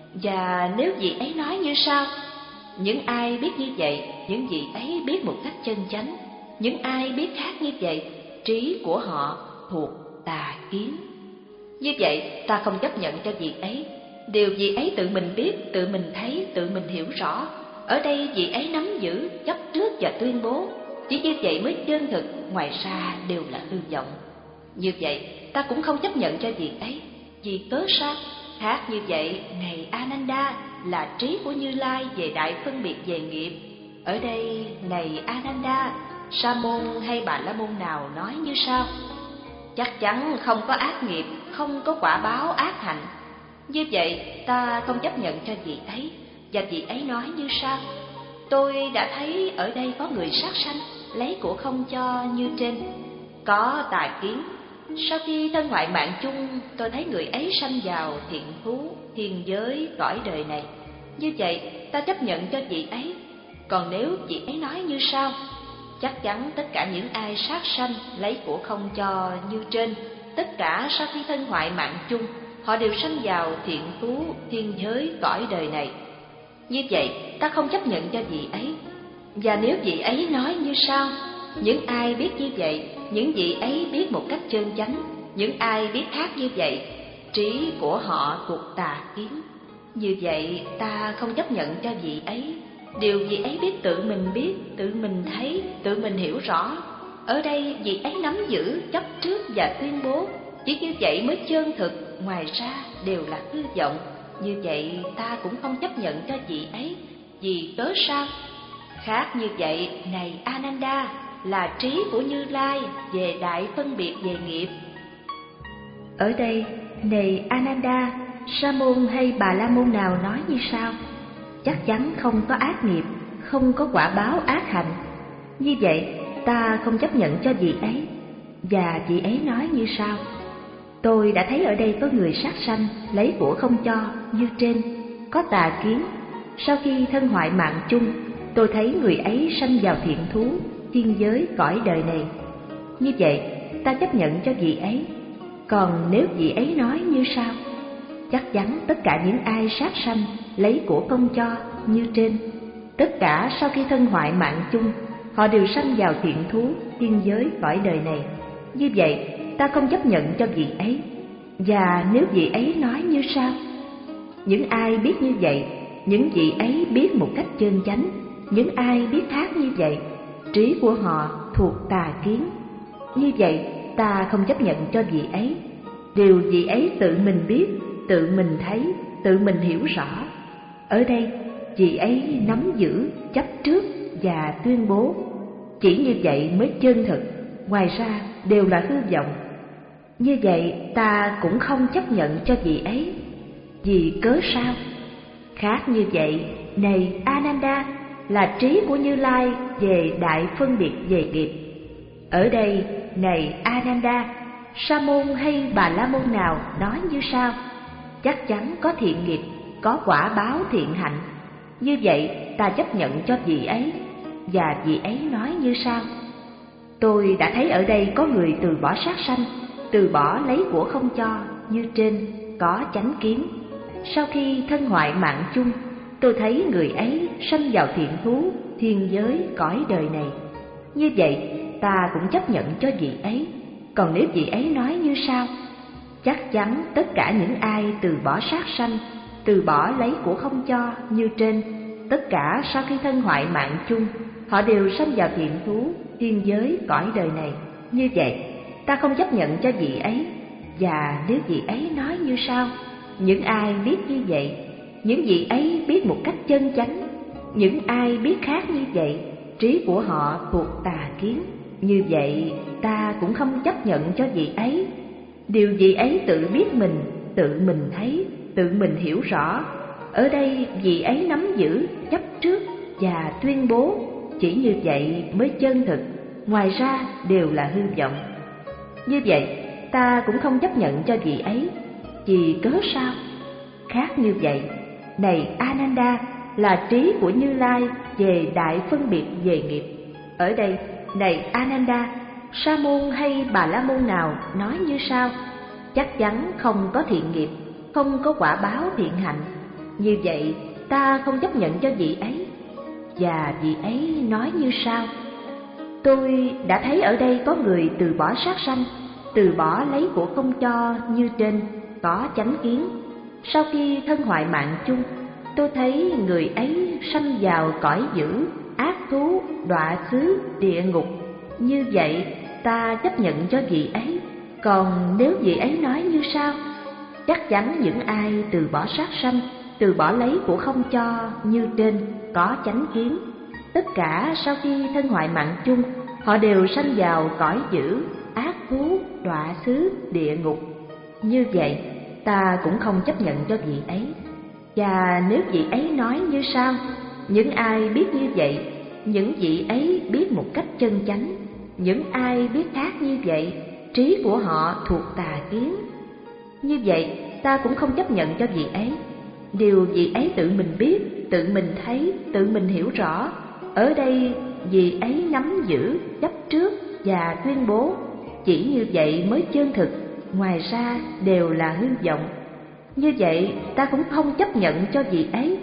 Và nếu vị ấy nói như sau: những ai biết như vậy, những vị ấy biết một cách chân chánh. Những ai biết khác như vậy, trí của họ thuộc tà kiến. Như vậy ta không chấp nhận cho vị ấy. Điều vị ấy tự mình biết, tự mình thấy, tự mình hiểu rõ. Ở đây vị ấy nắm giữ, chấp trước và tuyên bố. Chỉ như vậy mới chân thực, ngoài ra đều là hư vọng. Như vậy ta cũng không chấp nhận cho vị ấy. Vì cớ sao? Khác như vậy, này Ananda, là trí của Như Lai về đại phân biệt về nghiệp. Ở đây, này Ananda, Sa môn hay Bà La môn nào nói như sau? Chắc chắn không có ác nghiệp, không có quả báo ác hạnh. Như vậy ta không chấp nhận cho vị ấy. Và vị ấy nói như sau? Tôi đã thấy ở đây có người sát sanh, lấy của không cho như trên. Có tà kiến. Sau khi thân hoại mạng chung, tôi thấy người ấy sanh vào thiện thú, thiên giới, cõi đời này. Như vậy ta chấp nhận cho vị ấy. Còn nếu vị ấy nói như sau? Chắc chắn tất cả những ai sát sanh, lấy của không cho như trên, tất cả sau khi thân hoại mạng chung, họ đều sanh vào thiện thú, thiên giới, cõi đời này. Như vậy ta không chấp nhận cho vị ấy. Và nếu vị ấy nói như sau? Những ai biết như vậy, những vị ấy biết một cách chân chánh. Những ai biết khác như vậy, trí của họ thuộc tà kiến. Như vậy ta không chấp nhận cho vị ấy. Điều vị ấy biết tự mình biết, tự mình thấy, tự mình hiểu rõ. Ở đây vị ấy nắm giữ, chấp trước và tuyên bố. Chỉ như vậy mới chân thực, ngoài ra đều là hư vọng. Như vậy ta cũng không chấp nhận cho vị ấy. Vì cớ sao? Khác như vậy, này Ananda, là trí của Như Lai về đại phân biệt về nghiệp. Ở đây, này Ananda, Sa môn hay Bà La môn nào nói như sau? Chắc chắn không có ác nghiệp, không có quả báo ác hạnh. Như vậy ta không chấp nhận cho vị ấy. Và vị ấy nói như sau? Tôi đã thấy ở đây có người sát sanh, lấy của không cho như trên. Có tà kiến. Sau khi thân hoại mạng chung, tôi thấy người ấy sanh vào thiện thú, thiên giới, cõi đời này. Như vậy ta chấp nhận cho vị ấy. Còn nếu vị ấy nói như sau? Chắc chắn tất cả những ai sát sanh, lấy của không cho như trên, tất cả sau khi thân hoại mạng chung, họ đều sanh vào thiện thú, thiên giới, cõi đời này. Như vậy ta không chấp nhận cho vị ấy. Và nếu vị ấy nói như sau? Những ai biết như vậy, những vị ấy biết một cách chân chánh. Những ai biết khác như vậy, trí của họ thuộc tà kiến. Như vậy ta không chấp nhận cho vị ấy. Điều vị ấy tự mình biết, tự mình thấy, tự mình hiểu rõ. Ở đây vị ấy nắm giữ, chấp trước và tuyên bố. Chỉ như vậy mới chân thực, ngoài ra đều là hư vọng. Như vậy ta cũng không chấp nhận cho vị ấy. Vì cớ sao? Khác như vậy, này Ananda, là trí của Như Lai về đại phân biệt về nghiệp. Ở đây, này Ananda, Sa môn hay Bà La môn nào nói như sau? Chắc chắn có thiện nghiệp, có quả báo thiện hạnh. Như vậy ta chấp nhận cho vị ấy. Và vị ấy nói như sau? Tôi đã thấy ở đây có người từ bỏ sát sanh, từ bỏ lấy của không cho như trên, có chánh kiến. Sau khi thân hoại mạng chung, tôi thấy người ấy sanh vào thiện thú, thiên giới, cõi đời này. Như vậy ta cũng chấp nhận cho vị ấy. Còn nếu vị ấy nói như sau? Chắc chắn tất cả những ai từ bỏ sát sanh, từ bỏ lấy của không cho như trên, tất cả sau khi thân hoại mạng chung, họ đều sanh vào thiện thú, thiên giới, cõi đời này. Như vậy ta không chấp nhận cho vị ấy. Và nếu vị ấy nói như sau? Những ai biết như vậy, những vị ấy biết một cách chân chánh. Những ai biết khác như vậy, trí của họ thuộc tà kiến. Như vậy ta cũng không chấp nhận cho vị ấy. Điều vị ấy tự biết mình, tự mình thấy, tự mình hiểu rõ. Ở đây vị ấy nắm giữ, chấp trước và tuyên bố. Chỉ như vậy mới chân thực, ngoài ra đều là hư vọng. Như vậy ta cũng không chấp nhận cho vị ấy. Vì cớ sao? Khác như vậy, này Ananda, là trí của Như Lai về đại phân biệt về nghiệp. Ở đây, này Ananda, Sa môn hay Bà La môn nào nói như sau? Chắc chắn không có thiện nghiệp, không có quả báo thiện hạnh. Như vậy ta không chấp nhận cho vị ấy. Và vị ấy nói như sau? Tôi đã thấy ở đây có người từ bỏ sát sanh, từ bỏ lấy của không cho như trên, có chánh kiến. Sau khi thân hoại mạng chung, tôi thấy người ấy sanh vào cõi dữ, ác thú, đọa xứ, địa ngục. Như vậy ta chấp nhận cho vị ấy. Còn nếu vị ấy nói như sau: chắc chắn những ai từ bỏ sát sanh, từ bỏ lấy của không cho như trên, có chánh kiến, tất cả sau khi thân hoại mạng chung, họ đều sanh vào cõi dữ, ác thú, đọa xứ, địa ngục. Như vậy ta cũng không chấp nhận cho vị ấy. Và nếu vị ấy nói như sau: những ai biết như vậy, những vị ấy biết một cách chân chánh. Những ai biết khác như vậy, trí của họ thuộc tà kiến. Như vậy ta cũng không chấp nhận cho vị ấy. Điều vị ấy tự mình biết, tự mình thấy, tự mình hiểu rõ. Ở đây vị ấy nắm giữ, chấp trước và tuyên bố. Chỉ như vậy mới chân thực, ngoài ra đều là hư vọng. Như vậy ta cũng không chấp nhận cho vị ấy.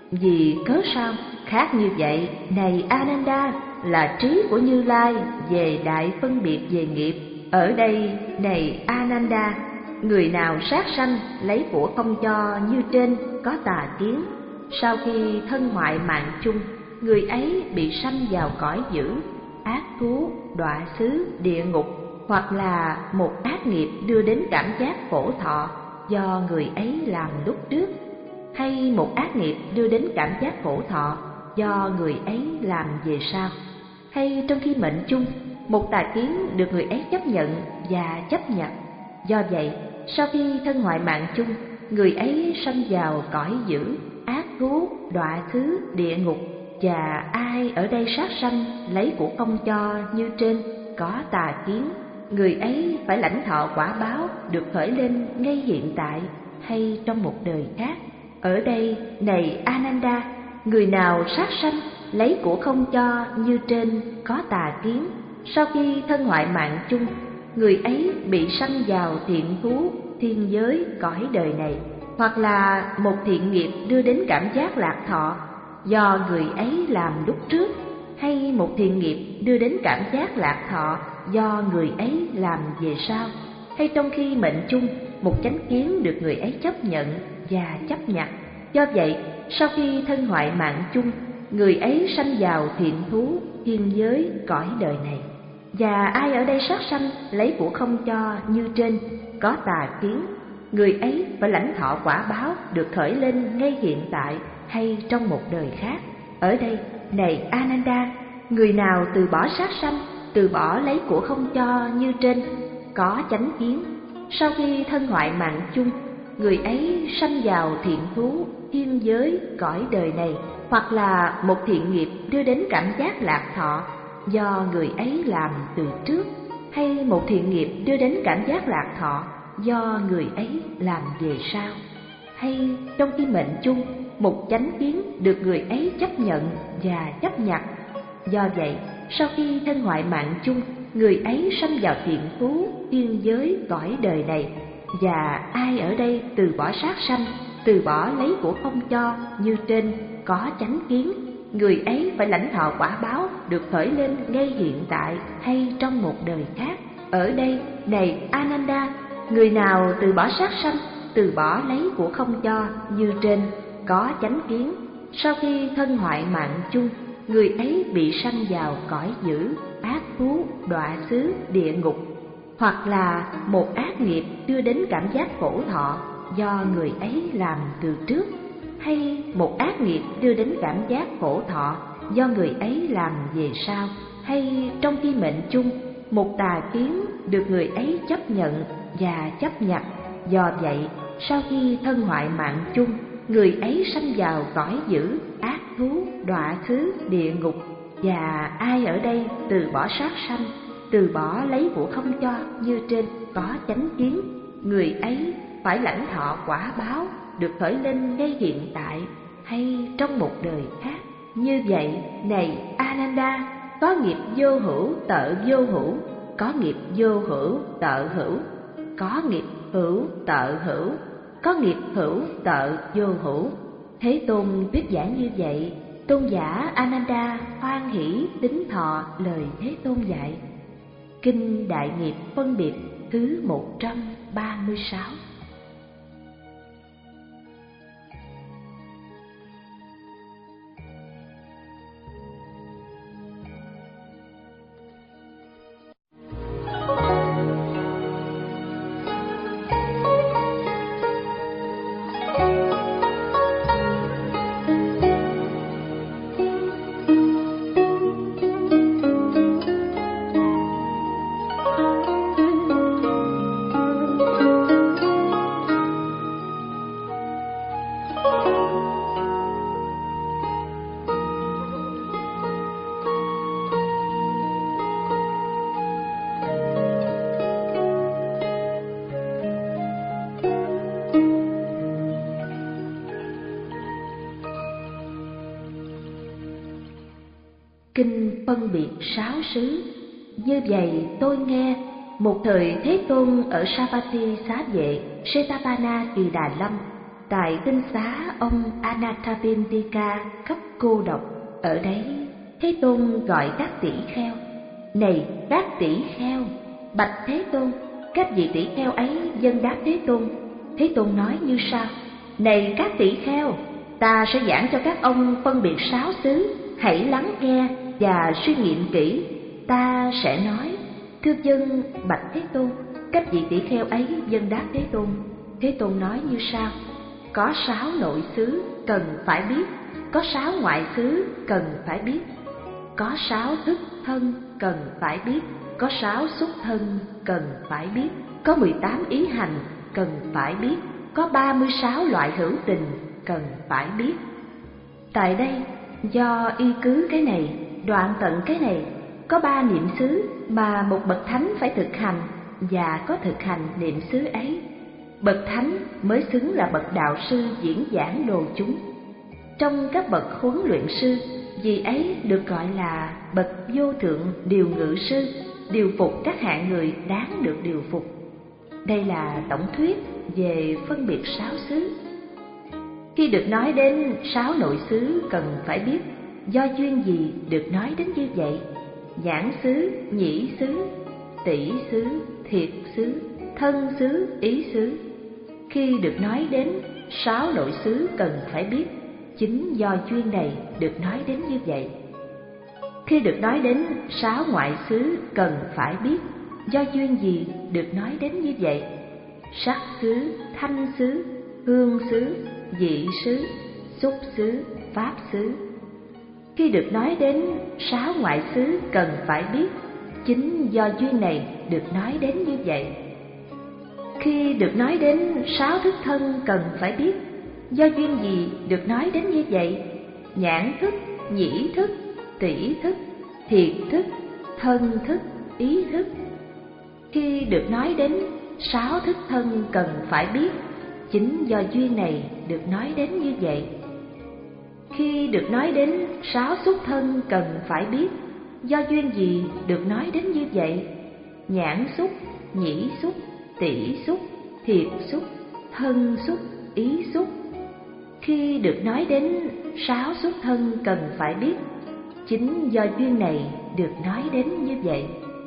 Vì cớ sao? Khác như vậy, này Ananda, là trí của Như Lai về đại phân biệt về nghiệp. Ở đây, này Ananda, người nào sát sanh lấy của không cho như trên, có tà kiến. Sau khi thân hoại mạng chung, người ấy bị sanh vào cõi dữ, ác thú, đọa xứ, địa ngục, hoặc là một ác nghiệp đưa đến cảm giác khổ thọ do người ấy làm lúc trước, hay một ác nghiệp đưa đến cảm giác khổ thọ do người ấy làm về sau, hay trong khi mệnh chung, một tà kiến được người ấy chấp nhận và chấp nhận. Do vậy, sau khi thân hoại mạng chung, người ấy sanh vào cõi dữ, ác thú, đọa xứ, địa ngục. Và ai ở đây sát sanh lấy của không cho như trên, có tà kiến, người ấy phải lãnh thọ quả báo được khởi lên ngay hiện tại hay trong một đời khác. Ở đây, này Ananda, người nào sát sanh lấy của không cho như trên, có tà kiến, sau khi thân hoại mạng chung, người ấy bị sanh vào thiện thú, thiên giới, cõi đời này, hoặc là một thiện nghiệp đưa đến cảm giác lạc thọ do người ấy làm lúc trước, hay một thiện nghiệp đưa đến cảm giác lạc thọ do người ấy làm về sau, hay trong khi mệnh chung, một chánh kiến được người ấy chấp nhận và chấp nhận. Do vậy, sau khi thân hoại mạng chung, người ấy sanh vào thiện thú, thiên giới, cõi đời này. Và ai ở đây sát sanh lấy của không cho như trên, có tà kiến, người ấy phải lãnh thọ quả báo được khởi lên ngay hiện tại hay trong một đời khác. Ở đây, này Ananda, người nào từ bỏ sát sanh, từ bỏ lấy của không cho như trên, có chánh kiến, sau khi thân hoại mạng chung, người ấy sanh vào thiện thú, thiên giới, cõi đời này, hoặc là một thiện nghiệp đưa đến cảm giác lạc thọ do người ấy làm từ trước, hay một thiện nghiệp đưa đến cảm giác lạc thọ do người ấy làm về sau, hay trong khi mệnh chung, một chánh kiến được người ấy chấp nhận và chấp nhận. Do vậy, sau khi thân hoại mạng chung, người ấy sanh vào thiện thú, thiên giới, cõi đời này. Và ai ở đây từ bỏ sát sanh, từ bỏ lấy của không cho như trên, có chánh kiến, người ấy phải lãnh thọ quả báo được khởi lên ngay hiện tại hay trong một đời khác. Ở đây, này Ananda, người nào từ bỏ sát sanh, từ bỏ lấy của không cho như trên, có chánh kiến, sau khi thân hoại mạng chung, người ấy bị sanh vào cõi dữ, ác thú, đọa xứ, địa ngục, hoặc là một ác nghiệp đưa đến cảm giác khổ thọ do người ấy làm từ trước, hay một ác nghiệp đưa đến cảm giác khổ thọ do người ấy làm về sau, hay trong khi mệnh chung, một tà kiến được người ấy chấp nhận và chấp nhận. Do vậy, sau khi thân hoại mạng chung, người ấy sanh vào cõi dữ, ác thú, đọa xứ, địa ngục. Và ai ở đây từ bỏ sát sanh, từ bỏ lấy của không cho như trên, có chánh kiến, người ấy phải lãnh thọ quả báo được khởi lên ngay hiện tại hay trong một đời khác. Như vậy, này Ananda, có nghiệp vô hữu tợ vô hữu, có nghiệp vô hữu tợ hữu, có nghiệp hữu tợ hữu, có nghiệp hữu tợ vô hữu. Thế Tôn thuyết giảng như vậy, tôn giả Ananda hoan hỷ tín thọ lời Thế Tôn dạy. Kinh Đại Nghiệp Phân Biệt thứ một trăm ba mươi sáu. Kinh Phân Biệt Sáu Xứ. Như vậy tôi nghe, một thời Thế Tôn ở Savatthi Xá Vệ, Setapana Kỳ Đà Lâm, tại tinh xá ông Anathapindika cấp cô độc. Ở đấy Thế Tôn gọi các tỷ kheo: này các tỷ kheo, bạch Thế Tôn. Các vị tỷ kheo ấy dâng đáp Thế Tôn. Thế Tôn nói như sau: này các tỷ kheo, ta sẽ giảng cho các ông phân biệt sáu xứ, hãy lắng nghe và suy nghiệm kỹ. Ta sẽ nói: thưa dân, bạch Thế Tôn. Các vị tỷ kheo ấy dâng đáp Thế Tôn. Thế Tôn nói như sau: có sáu nội xứ cần phải biết, có sáu ngoại xứ cần phải biết, có sáu thức thân cần phải biết, có sáu xúc thân cần phải biết, có mười tám ý hành cần phải biết, có ba mươi sáu loại hữu tình cần phải biết. Tại đây, do y cứ cái này, đoạn tận cái này, có ba niệm xứ mà một bậc thánh phải thực hành, và có thực hành niệm xứ ấy, bậc thánh mới xứng là bậc đạo sư diễn giảng đồ chúng. Trong các bậc huấn luyện sư, vì ấy được gọi là bậc vô thượng điều ngự sư, điều phục các hạng người đáng được điều phục. Đây là tổng thuyết về phân biệt sáu xứ. Khi được nói đến sáu nội xứ cần phải biết, do duyên gì được nói đến như vậy? Nhãn xứ, nhĩ xứ, tỷ xứ, thiệt xứ, thân xứ, ý xứ. Khi được nói đến sáu nội xứ cần phải biết, chính do duyên này được nói đến như vậy. Khi được nói đến sáu ngoại xứ cần phải biết, do duyên gì được nói đến như vậy? Sắc xứ, thanh xứ, hương xứ, vị xứ, xúc xứ, pháp xứ. Khi được nói đến sáu ngoại xứ cần phải biết, chính do duyên này được nói đến như vậy. Khi được nói đến sáu thức thân cần phải biết, do duyên gì được nói đến như vậy? Nhãn thức, nhĩ thức, tỷ thức, thiệt thức, thân thức, ý thức. Khi được nói đến sáu thức thân cần phải biết, chính do duyên này được nói đến như vậy. Khi được nói đến sáu xúc thân cần phải biết, do duyên gì được nói đến như vậy? Nhãn xúc, nhĩ xúc, tỷ xúc, thiệt xúc, thân xúc, ý xúc. Khi được nói đến sáu xúc thân cần phải biết, chính do duyên này được nói đến như vậy.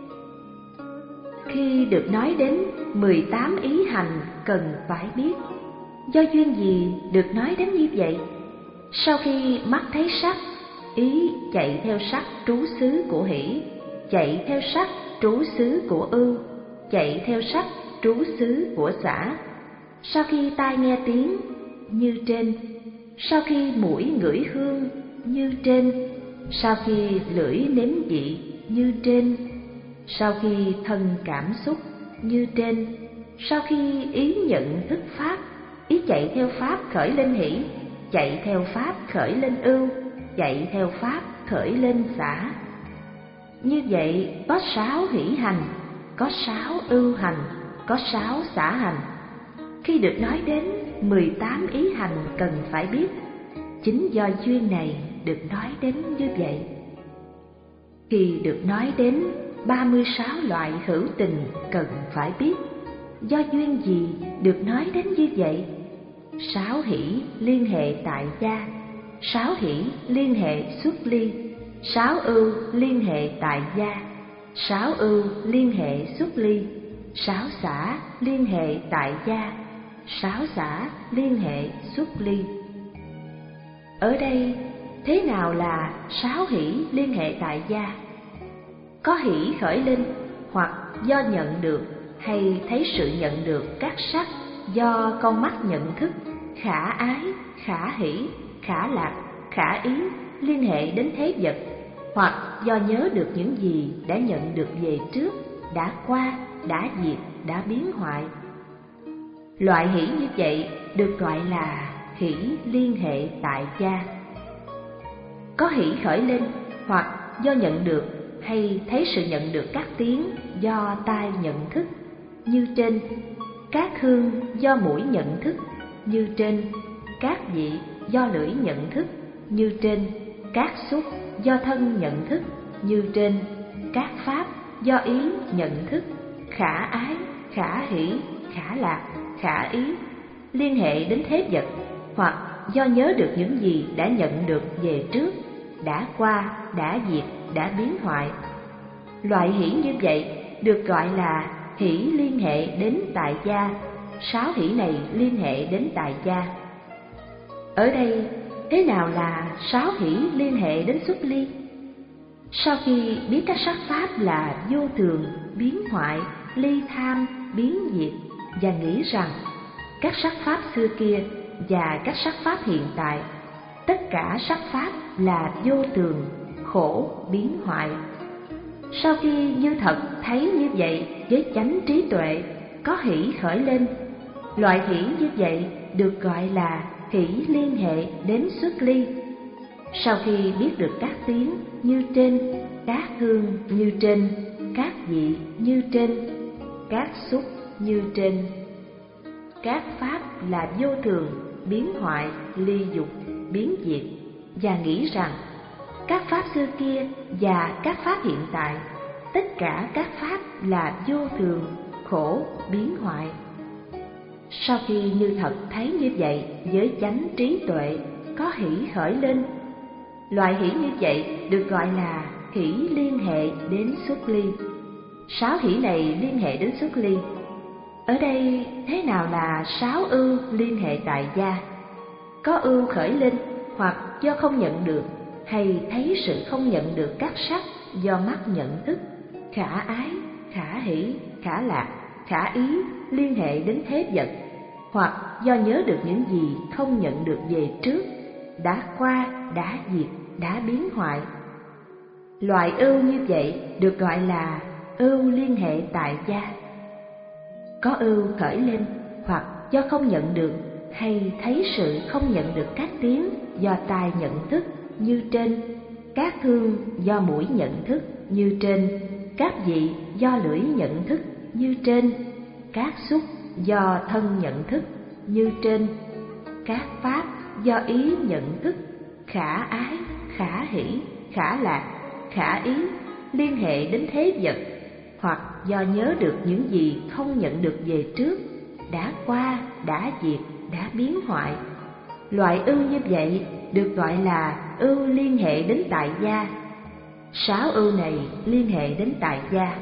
Khi được nói đến mười tám ý hành cần phải biết, do duyên gì được nói đến như vậy? Sau khi mắt thấy sắc, ý chạy theo sắc trú xứ của hỷ, chạy theo sắc trú xứ của ưu, chạy theo sắc trú xứ của xả. Sau khi tai nghe tiếng, như trên. Sau khi mũi ngửi hương, như trên. Sau khi lưỡi nếm vị, như trên. Sau khi thân cảm xúc, như trên. Sau khi ý nhận thức pháp, ý chạy theo pháp khởi lên hỷ, chạy theo pháp khởi lên ưu, chạy theo pháp khởi lên xả. Như vậy có sáu hỷ hành, có sáu ưu hành, có sáu xả hành. Khi được nói đến mười tám ý hành cần phải biết, chính do duyên này được nói đến như vậy. Khi được nói đến ba mươi sáu loại hữu tình cần phải biết, do duyên gì được nói đến như vậy? Sáu hỷ liên hệ tại gia, sáu hỷ liên hệ xuất ly, sáu ưu liên hệ tại gia, sáu ưu liên hệ xuất ly, sáu xả liên hệ tại gia, sáu xả liên hệ xuất ly. Ở đây thế nào là sáu hỷ liên hệ tại gia? Có hỷ khởi lên hoặc do nhận được hay thấy sự nhận được các sắc do con mắt nhận thức, khả ái, khả hỷ, khả lạc, khả ý liên hệ đến thế vật, hoặc do nhớ được những gì đã nhận được về trước, đã qua, đã diệt, đã biến hoại. Loại hỷ như vậy được gọi là hỷ liên hệ tại gia. Có hỷ khởi lên hoặc do nhận được hay thấy sự nhận được các tiếng do tai nhận thức như trên, các hương do mũi nhận thức như trên, các vị do lưỡi nhận thức như trên, các xúc do thân nhận thức như trên, các pháp do ý nhận thức, khả ái, khả hỷ, khả lạc, khả ý liên hệ đến thế vật, hoặc do nhớ được những gì đã nhận được về trước, đã qua, đã diệt, đã biến hoại. Loại hỷ như vậy được gọi là hỷ liên hệ đến tại gia. Sáu hỷ này liên hệ đến tại gia. Ở đây thế nào là sáu hỷ liên hệ đến xuất ly? Sau khi biết các sắc pháp là vô thường, biến hoại, ly tham, biến diệt, và nghĩ rằng các sắc pháp xưa kia và các sắc pháp hiện tại, tất cả sắc pháp là vô thường, khổ, biến hoại. Sau khi như thật thấy như vậy với chánh trí tuệ, có hỷ khởi lên. Loại hỷ như vậy được gọi là hỷ liên hệ đến xuất ly. Sau khi biết được các tiếng như trên, các hương như trên, các vị như trên, các xúc như trên, các pháp là vô thường, biến hoại, ly dục, biến diệt, và nghĩ rằng các pháp xưa kia và các pháp hiện tại, tất cả các pháp là vô thường, khổ, biến hoại. Sau khi như thật thấy như vậy với chánh trí tuệ, có hỷ khởi lên. Loại hỷ như vậy được gọi là hỷ liên hệ đến xuất ly. Sáu hỷ này liên hệ đến xuất ly. Ở đây thế nào là sáu ưu liên hệ tại gia? Có ưu khởi lên hoặc do không nhận được hay thấy sự không nhận được các sắc do mắt nhận thức, khả ái, khả hỷ, khả lạc, khả ý liên hệ đến thế vật, hoặc do nhớ được những gì không nhận được về trước, đã qua, đã diệt, đã biến hoại. Loại ưu như vậy được gọi là ưu liên hệ tại gia. Có ưu khởi lên hoặc do không nhận được hay thấy sự không nhận được các tiếng do tai nhận thức như trên, các hương do mũi nhận thức như trên, các vị do lưỡi nhận thức như trên, các xúc do thân nhận thức như trên, các pháp do ý nhận thức, khả ái, khả hỷ, khả lạc, khả ý liên hệ đến thế vật, hoặc do nhớ được những gì không nhận được về trước, đã qua, đã diệt, đã biến hoại. Loại ưu như vậy được gọi là ưu liên hệ đến tại gia. Sáu ưu này liên hệ đến tại gia.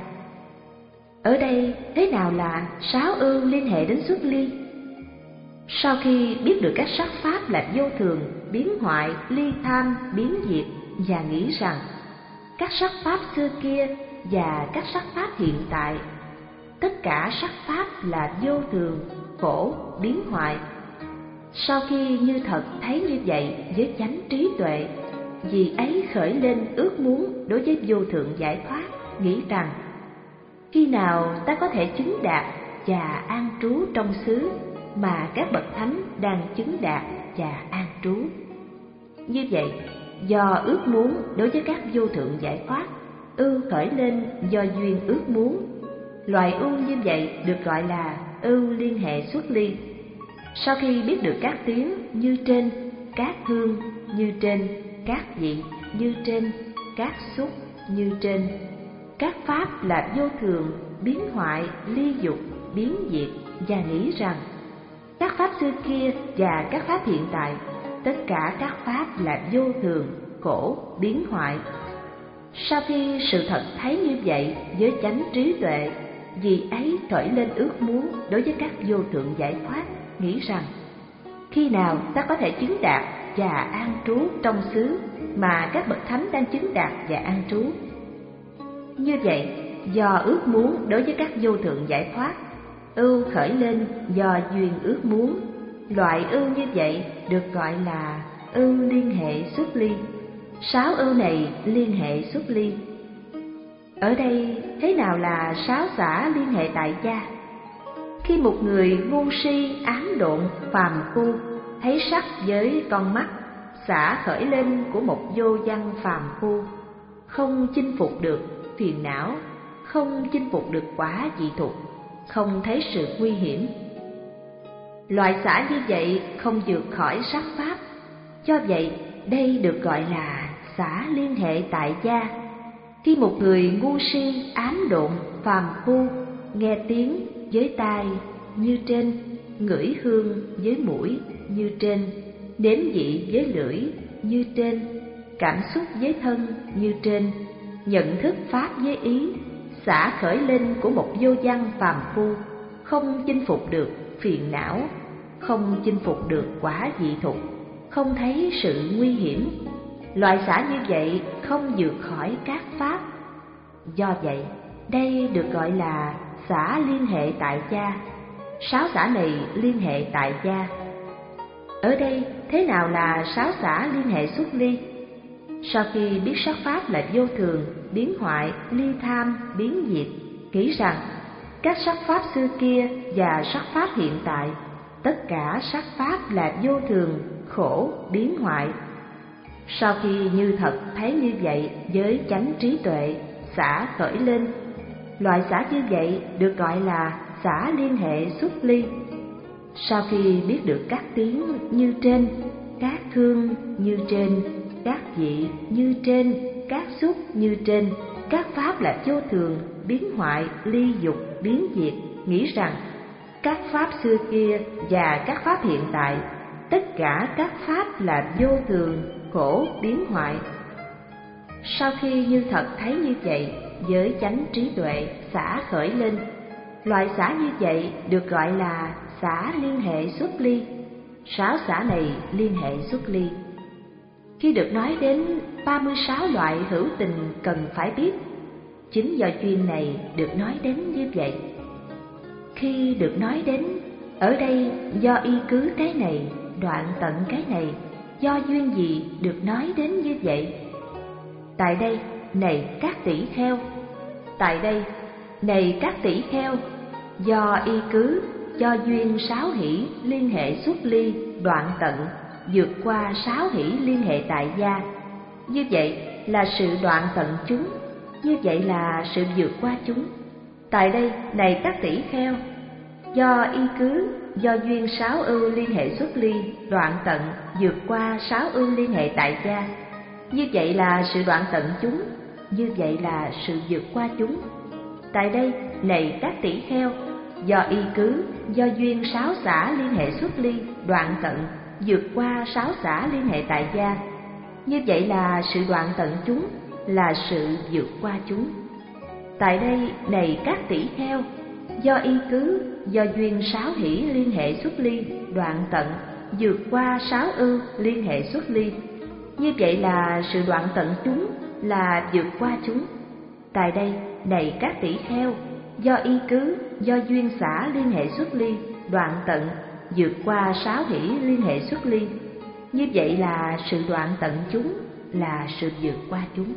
Ở đây thế nào là sáu ưu liên hệ đến xuất ly? Sau khi biết được các sắc pháp là vô thường, biến hoại, ly tham, biến diệt, và nghĩ rằng các sắc pháp xưa kia và các sắc pháp hiện tại, tất cả sắc pháp là vô thường, khổ, biến hoại. Sau khi như thật thấy như vậy với chánh trí tuệ, vì ấy khởi lên ước muốn đối với vô thượng giải thoát, nghĩ rằng khi nào ta có thể chứng đạt và an trú trong xứ mà các bậc thánh đang chứng đạt và an trú. Như vậy, do ước muốn đối với các vô thượng giải thoát, ưu khởi lên do duyên ước muốn. Loại ưu như vậy được gọi là ưu liên hệ xuất ly. Sau khi biết được các tiếng như trên, các hương như trên, các vị như trên, các xúc như trên, các pháp là vô thường, biến hoại, ly dục, biến diệt, và nghĩ rằng các pháp xưa kia và các pháp hiện tại, tất cả các pháp là vô thường, khổ, biến hoại. Sau khi sự thật thấy như vậy với chánh trí tuệ, vì ấy khởi lên ước muốn đối với các vô thượng giải thoát, nghĩ rằng khi nào ta có thể chứng đạt và an trú trong xứ mà các bậc thánh đang chứng đạt và an trú. Như vậy, do ước muốn đối với các vô thượng giải thoát, ưu khởi lên do duyên ước muốn. Loại ưu như vậy được gọi là ưu liên hệ xuất ly. Sáu ưu này liên hệ xuất ly. Ở đây thế nào là sáu xả liên hệ tại gia? Khi một người ngu si ám độn phàm phu thấy sắc với con mắt, xả khởi lên của một vô văn phàm phu, không chinh phục được phiền não, không chinh phục được quả dị thục, không thấy sự nguy hiểm. Loại xả như vậy không vượt khỏi sắc pháp, cho vậy đây được gọi là xả liên hệ tại gia. Khi một người ngu si ám độn phàm phu nghe tiếng với tai như trên, ngửi hương với mũi như trên, nếm vị với lưỡi như trên, cảm xúc với thân như trên, nhận thức pháp với ý, xả khởi lên của một vô văn phàm phu, không chinh phục được phiền não, không chinh phục được quả dị thục, không thấy sự nguy hiểm. Loại xả như vậy không vượt khỏi các pháp. Do vậy, đây được gọi là xả liên hệ tại gia. Sáu xả này liên hệ tại gia. Ở đây thế nào là sáu xả liên hệ xuất ly? Sau khi biết sắc pháp là vô thường, biến hoại, ly tham, biến diệt, nghĩ rằng các sắc pháp xưa kia và sắc pháp hiện tại, tất cả sắc pháp là vô thường, khổ, biến hoại. Sau khi như thật thấy như vậy với chánh trí tuệ, xả khởi lên. Loại xả như vậy được gọi là xả liên hệ xuất ly. Sau khi biết được các tiếng như trên, các hương như trên, các vị như trên, các xúc như trên, các pháp là vô thường, biến hoại, ly dục, biến diệt, nghĩ rằng các pháp xưa kia và các pháp hiện tại, tất cả các pháp là vô thường, khổ, biến hoại. Sau khi như thật thấy như vậy với chánh trí tuệ, xả khởi lên. Loại xả như vậy được gọi là xả liên hệ xuất ly. Sáu xả này liên hệ xuất ly. Khi được nói đến ba mươi sáu loại hữu tình cần phải biết, chính do duyên này được nói đến như vậy. Khi được nói đến, ở đây do y cứ cái này, đoạn tận cái này, do duyên gì được nói đến như vậy? Tại đây, này các tỷ kheo, tại đây, này các tỷ kheo, do y cứ, do duyên sáu hỷ liên hệ xuất ly, đoạn tận, vượt qua sáu hỷ liên hệ tại gia. Như vậy là sự đoạn tận chúng, như vậy là sự vượt qua chúng. Tại đây, này các tỷ kheo, do y cứ, do duyên sáu ưu liên hệ xuất ly, đoạn tận, vượt qua sáu ưu liên hệ tại gia. Như vậy là sự đoạn tận chúng, như vậy là sự vượt qua chúng. Tại đây, này các tỷ kheo, do y cứ, do duyên sáu xả liên hệ xuất ly, đoạn tận, vượt qua sáu xả liên hệ tại gia. Như vậy là sự đoạn tận chúng, là sự vượt qua chúng. Tại đây, này các tỷ kheo, do y cứ, do duyên sáu hỷ liên hệ xuất ly, đoạn tận, vượt qua sáu ưu liên hệ xuất ly. Như vậy là sự đoạn tận chúng, là vượt qua chúng. Tại đây, này các tỷ kheo, do y cứ, do duyên xả liên hệ xuất ly, đoạn tận, vượt qua sáu hỷ liên hệ xuất ly. Như vậy là sự đoạn tận chúng, là sự vượt qua chúng.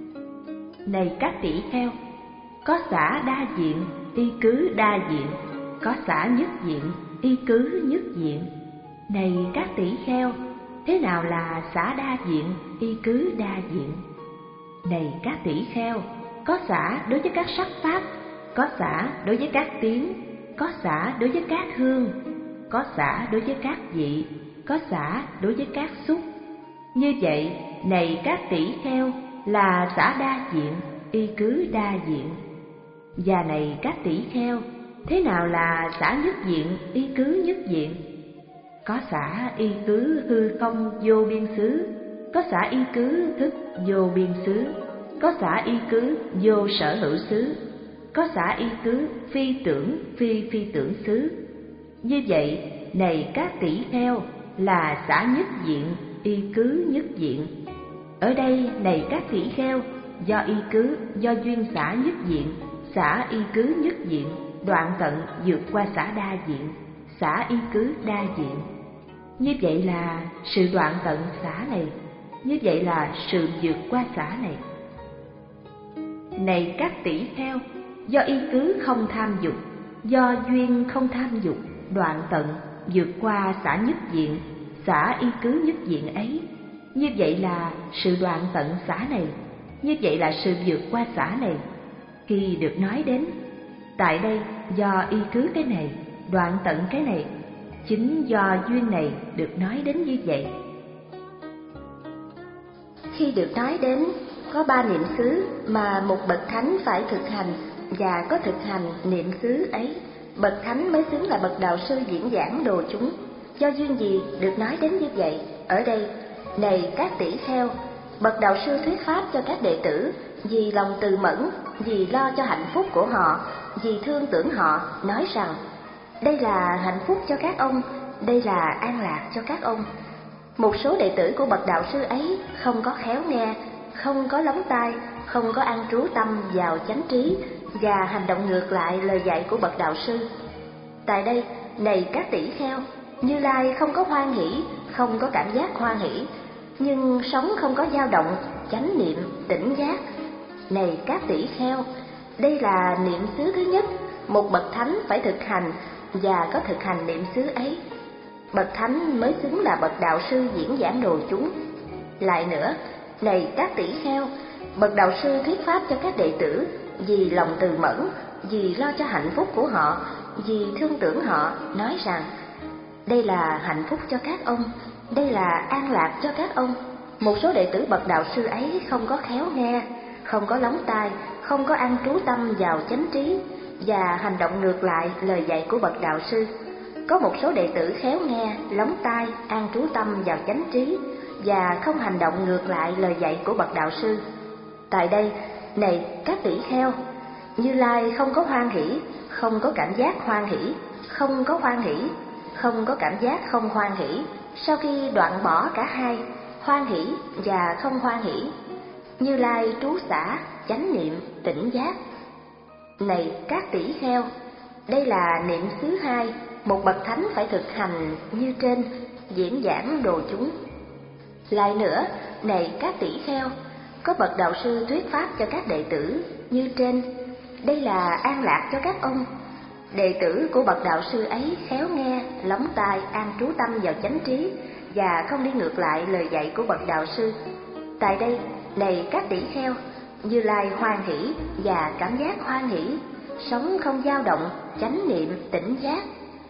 Này các tỷ kheo, có xả đa diện, y cứ đa diện, có xả nhất diện, y cứ nhất diện. Này các tỷ kheo, thế nào là xả đa diện, y cứ đa diện? Này các tỷ kheo, có xả đối với các sắc pháp, có xả đối với các tiếng, có xả đối với các hương, có xả đối với các vị, có xả đối với các xúc. Như vậy, này các tỷ kheo, là xả đa diện, y cứ đa diện. Và này các tỷ kheo, thế nào là xả nhất diện, y cứ nhất diện? Có xả y cứ hư không vô biên xứ, có xả y cứ thức vô biên xứ, có xả y cứ vô sở hữu xứ, có xả y cứ phi tưởng phi phi tưởng xứ. Như vậy, này các tỷ kheo, là xả nhất diện, y cứ nhất diện. Ở đây, này các tỷ kheo, do y cứ, do duyên xả nhất diện, xả y cứ nhất diện, đoạn tận vượt qua xả đa diện, xả y cứ đa diện. Như vậy là sự đoạn tận xả này, như vậy là sự vượt qua xả này. Này các tỷ kheo, do y cứ không tham dục, do duyên không tham dục, đoạn tận vượt qua xả nhất diện, xả y cứ nhất diện ấy. Như vậy là sự đoạn tận xả này, như vậy là sự vượt qua xả này. Khi được nói đến, tại đây do y cứ cái này, đoạn tận cái này, chính do duyên này được nói đến như vậy. Khi được nói đến, có ba niệm xứ mà một bậc thánh phải thực hành, và có thực hành niệm xứ ấy, bậc thánh mới xứng là bậc đạo sư diễn giảng đồ chúng. Do duyên gì được nói đến như vậy? Ở đây, này các tỷ kheo, bậc đạo sư thuyết pháp cho các đệ tử vì lòng từ mẫn, vì lo cho hạnh phúc của họ, vì thương tưởng họ, nói rằng đây là hạnh phúc cho các ông, đây là an lạc cho các ông. Một số đệ tử của bậc đạo sư ấy không có khéo nghe, không có lóng tai, không có an trú tâm vào chánh trí, và hành động ngược lại lời dạy của bậc đạo sư. Tại đây, này các tỷ kheo, Như Lai không có hoan hỷ, không có cảm giác hoan hỷ, nhưng sống không có dao động, chánh niệm, tỉnh giác. Này các tỷ kheo, đây là niệm xứ thứ nhất, một bậc thánh phải thực hành, và có thực hành niệm xứ ấy, bậc thánh mới xứng là bậc đạo sư diễn giảng đồ chúng. Lại nữa, này các tỷ kheo, bậc đạo sư thuyết pháp cho các đệ tử vì lòng từ mẫn, vì lo cho hạnh phúc của họ, vì thương tưởng họ, nói rằng đây là hạnh phúc cho các ông, đây là an lạc cho các ông. Một số đệ tử bậc đạo sư ấy không có khéo nghe, không có lóng tai, không có an trú tâm vào chánh trí, và hành động ngược lại lời dạy của bậc đạo sư. Có một số đệ tử khéo nghe, lóng tai, an trú tâm vào chánh trí, và không hành động ngược lại lời dạy của bậc đạo sư. Tại đây, này các tỷ kheo, Như Lai không có hoan hỷ, không có cảm giác hoan hỷ, không có hoan hỷ, không có cảm giác không hoan hỷ. Sau khi đoạn bỏ cả hai, hoan hỷ và không hoan hỷ, Như Lai trú xả, chánh niệm, tỉnh giác. Này các tỷ kheo, đây là niệm xứ hai, một bậc thánh phải thực hành như trên, diễn giảng đồ chúng. Lại nữa, này các tỷ kheo, có bậc đạo sư thuyết pháp cho các đệ tử như trên, đây là an lạc cho các ông. Đệ tử của bậc đạo sư ấy khéo nghe, lóng tai, an trú tâm vào chánh trí, và không đi ngược lại lời dạy của bậc đạo sư. Tại đây, này các tỷ kheo, Như Lai hoan hỷ và cảm giác hoan hỷ, sống không dao động, chánh niệm, tỉnh giác.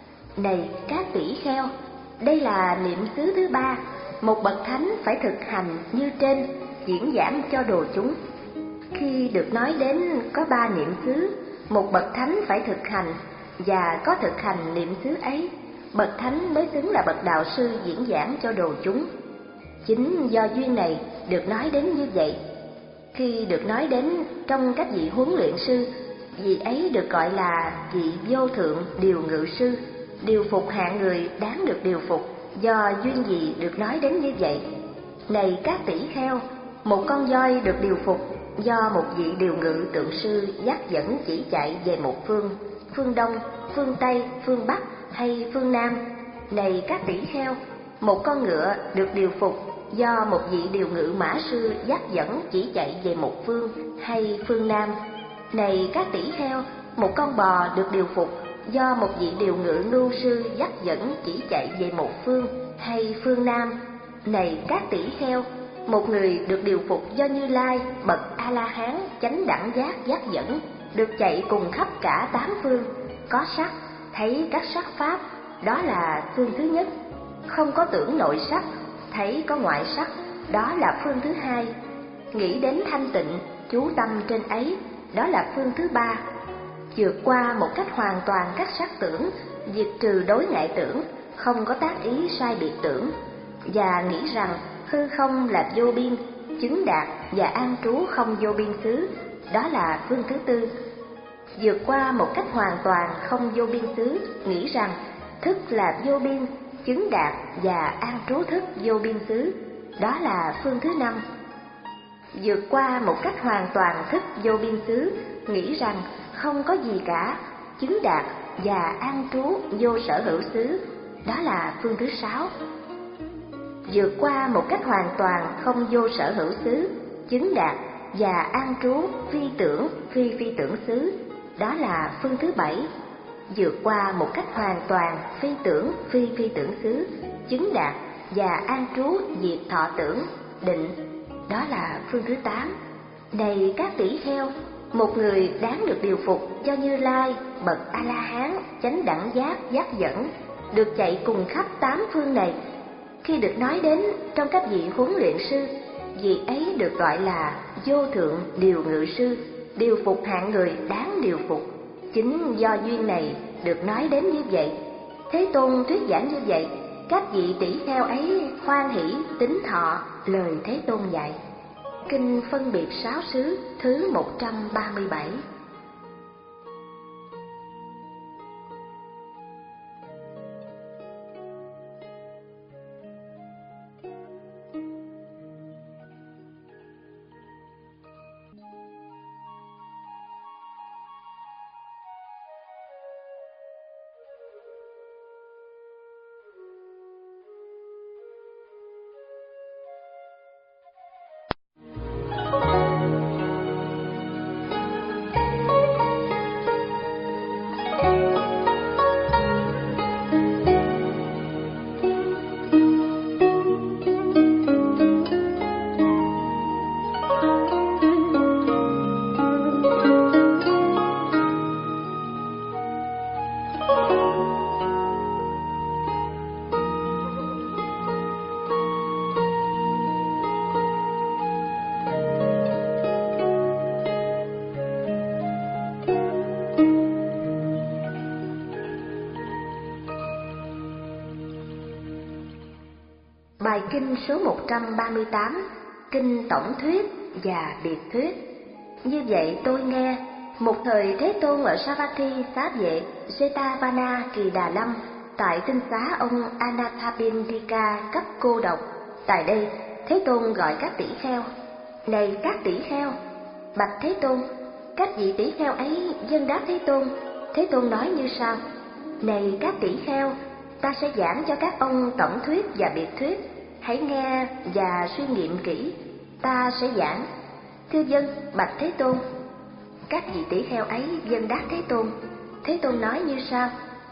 Này các tỷ kheo, đây là niệm xứ thứ ba, một bậc thánh phải thực hành như trên, diễn giảng cho đồ chúng. Khi được nói đến có ba niệm xứ, một bậc thánh phải thực hành, và có thực hành niệm xứ ấy, bậc thánh mới xứng là bậc đạo sư diễn giảng cho đồ chúng. Chính do duyên này được nói đến như vậy. Khi được nói đến trong các vị huấn luyện sư, vị ấy được gọi là vị vô thượng điều ngự sư, điều phục hạng người đáng được điều phục. Do duyên gì được nói đến như vậy? Này các tỷ kheo, một con voi được điều phục do một vị điều ngự tượng sư dắt dẫn chỉ chạy về một phương, phương Đông, phương Tây, phương Bắc hay phương Nam. Này các tỷ kheo, một con ngựa được điều phục do một vị điều ngự mã sư dắt dẫn chỉ chạy về một phương hay phương Nam. Này các tỷ kheo, một con bò được điều phục do một vị điều ngự nhu sư dắt dẫn chỉ chạy về một phương hay phương Nam. Này các tỷ kheo, một người được điều phục do Như Lai bậc A La Hán chánh đẳng giác dắt dẫn, được chạy cùng khắp cả tám phương, có sắc, thấy các sắc pháp, đó là phương thứ nhất. Không có tưởng nội sắc, thấy có ngoại sắc, đó là phương thứ hai. Nghĩ đến thanh tịnh, chú tâm trên ấy, đó là phương thứ ba. Vượt qua một cách hoàn toàn các sắc tưởng, diệt trừ đối ngại tưởng, không có tác ý sai biệt tưởng, và nghĩ rằng hư không là vô biên, chứng đạt và an trú không vô biên xứ, đó là phương thứ tư. Vượt qua một cách hoàn toàn không vô biên xứ, nghĩ rằng thức là vô biên, chứng đạt và an trú thức vô biên xứ, đó là phương thứ năm. Vượt qua một cách hoàn toàn thức vô biên xứ, nghĩ rằng không có gì cả, chứng đạt và an trú vô sở hữu xứ, đó là phương thứ sáu. Vượt qua một cách hoàn toàn không vô sở hữu xứ, chứng đạt và an trú phi tưởng phi phi tưởng xứ, đó là phương thứ bảy. Vượt qua một cách hoàn toàn phi tưởng phi phi tưởng xứ, chứng đạt và an trú diệt thọ tưởng, định, đó là phương thứ tám. Này các tỷ kheo, một người đáng được điều phục cho Như Lai, bậc A-la-hán, chánh đẳng giác giác dẫn, được chạy cùng khắp tám phương này. Khi được nói đến trong các vị huấn luyện sư, vị ấy được gọi là vô thượng điều ngự sư, điều phục hạng người đáng điều phục. Chính do duyên này được nói đến như vậy. Thế Tôn thuyết giảng như vậy, các vị tỷ kheo ấy hoan hỷ tín thọ lời Thế Tôn dạy. Kinh phân biệt sáu xứ thứ một trăm ba mươi bảy. Bài kinh số một trăm ba mươi tám, kinh tổng thuyết và biệt thuyết. Như vậy tôi nghe, một thời Thế Tôn ở Savatthi xá vệ Jetavana Kỳ Đà Lâm, tại tinh xá ông Anathapindika cấp cô độc. Tại đây Thế Tôn gọi các tỷ kheo: Này các tỷ kheo, bạch Thế Tôn. Các vị tỷ kheo ấy vâng đáp Thế Tôn. Thế Tôn nói như sau: Này các tỷ kheo, ta sẽ giảng cho các ông tổng thuyết và biệt thuyết, hãy nghe và suy nghiệm kỹ. Ta sẽ giảng. Thưa vâng, bạch Thế Tôn. Các vị tỷ kheo ấy vâng đáp Thế Tôn. Thế Tôn nói như sau: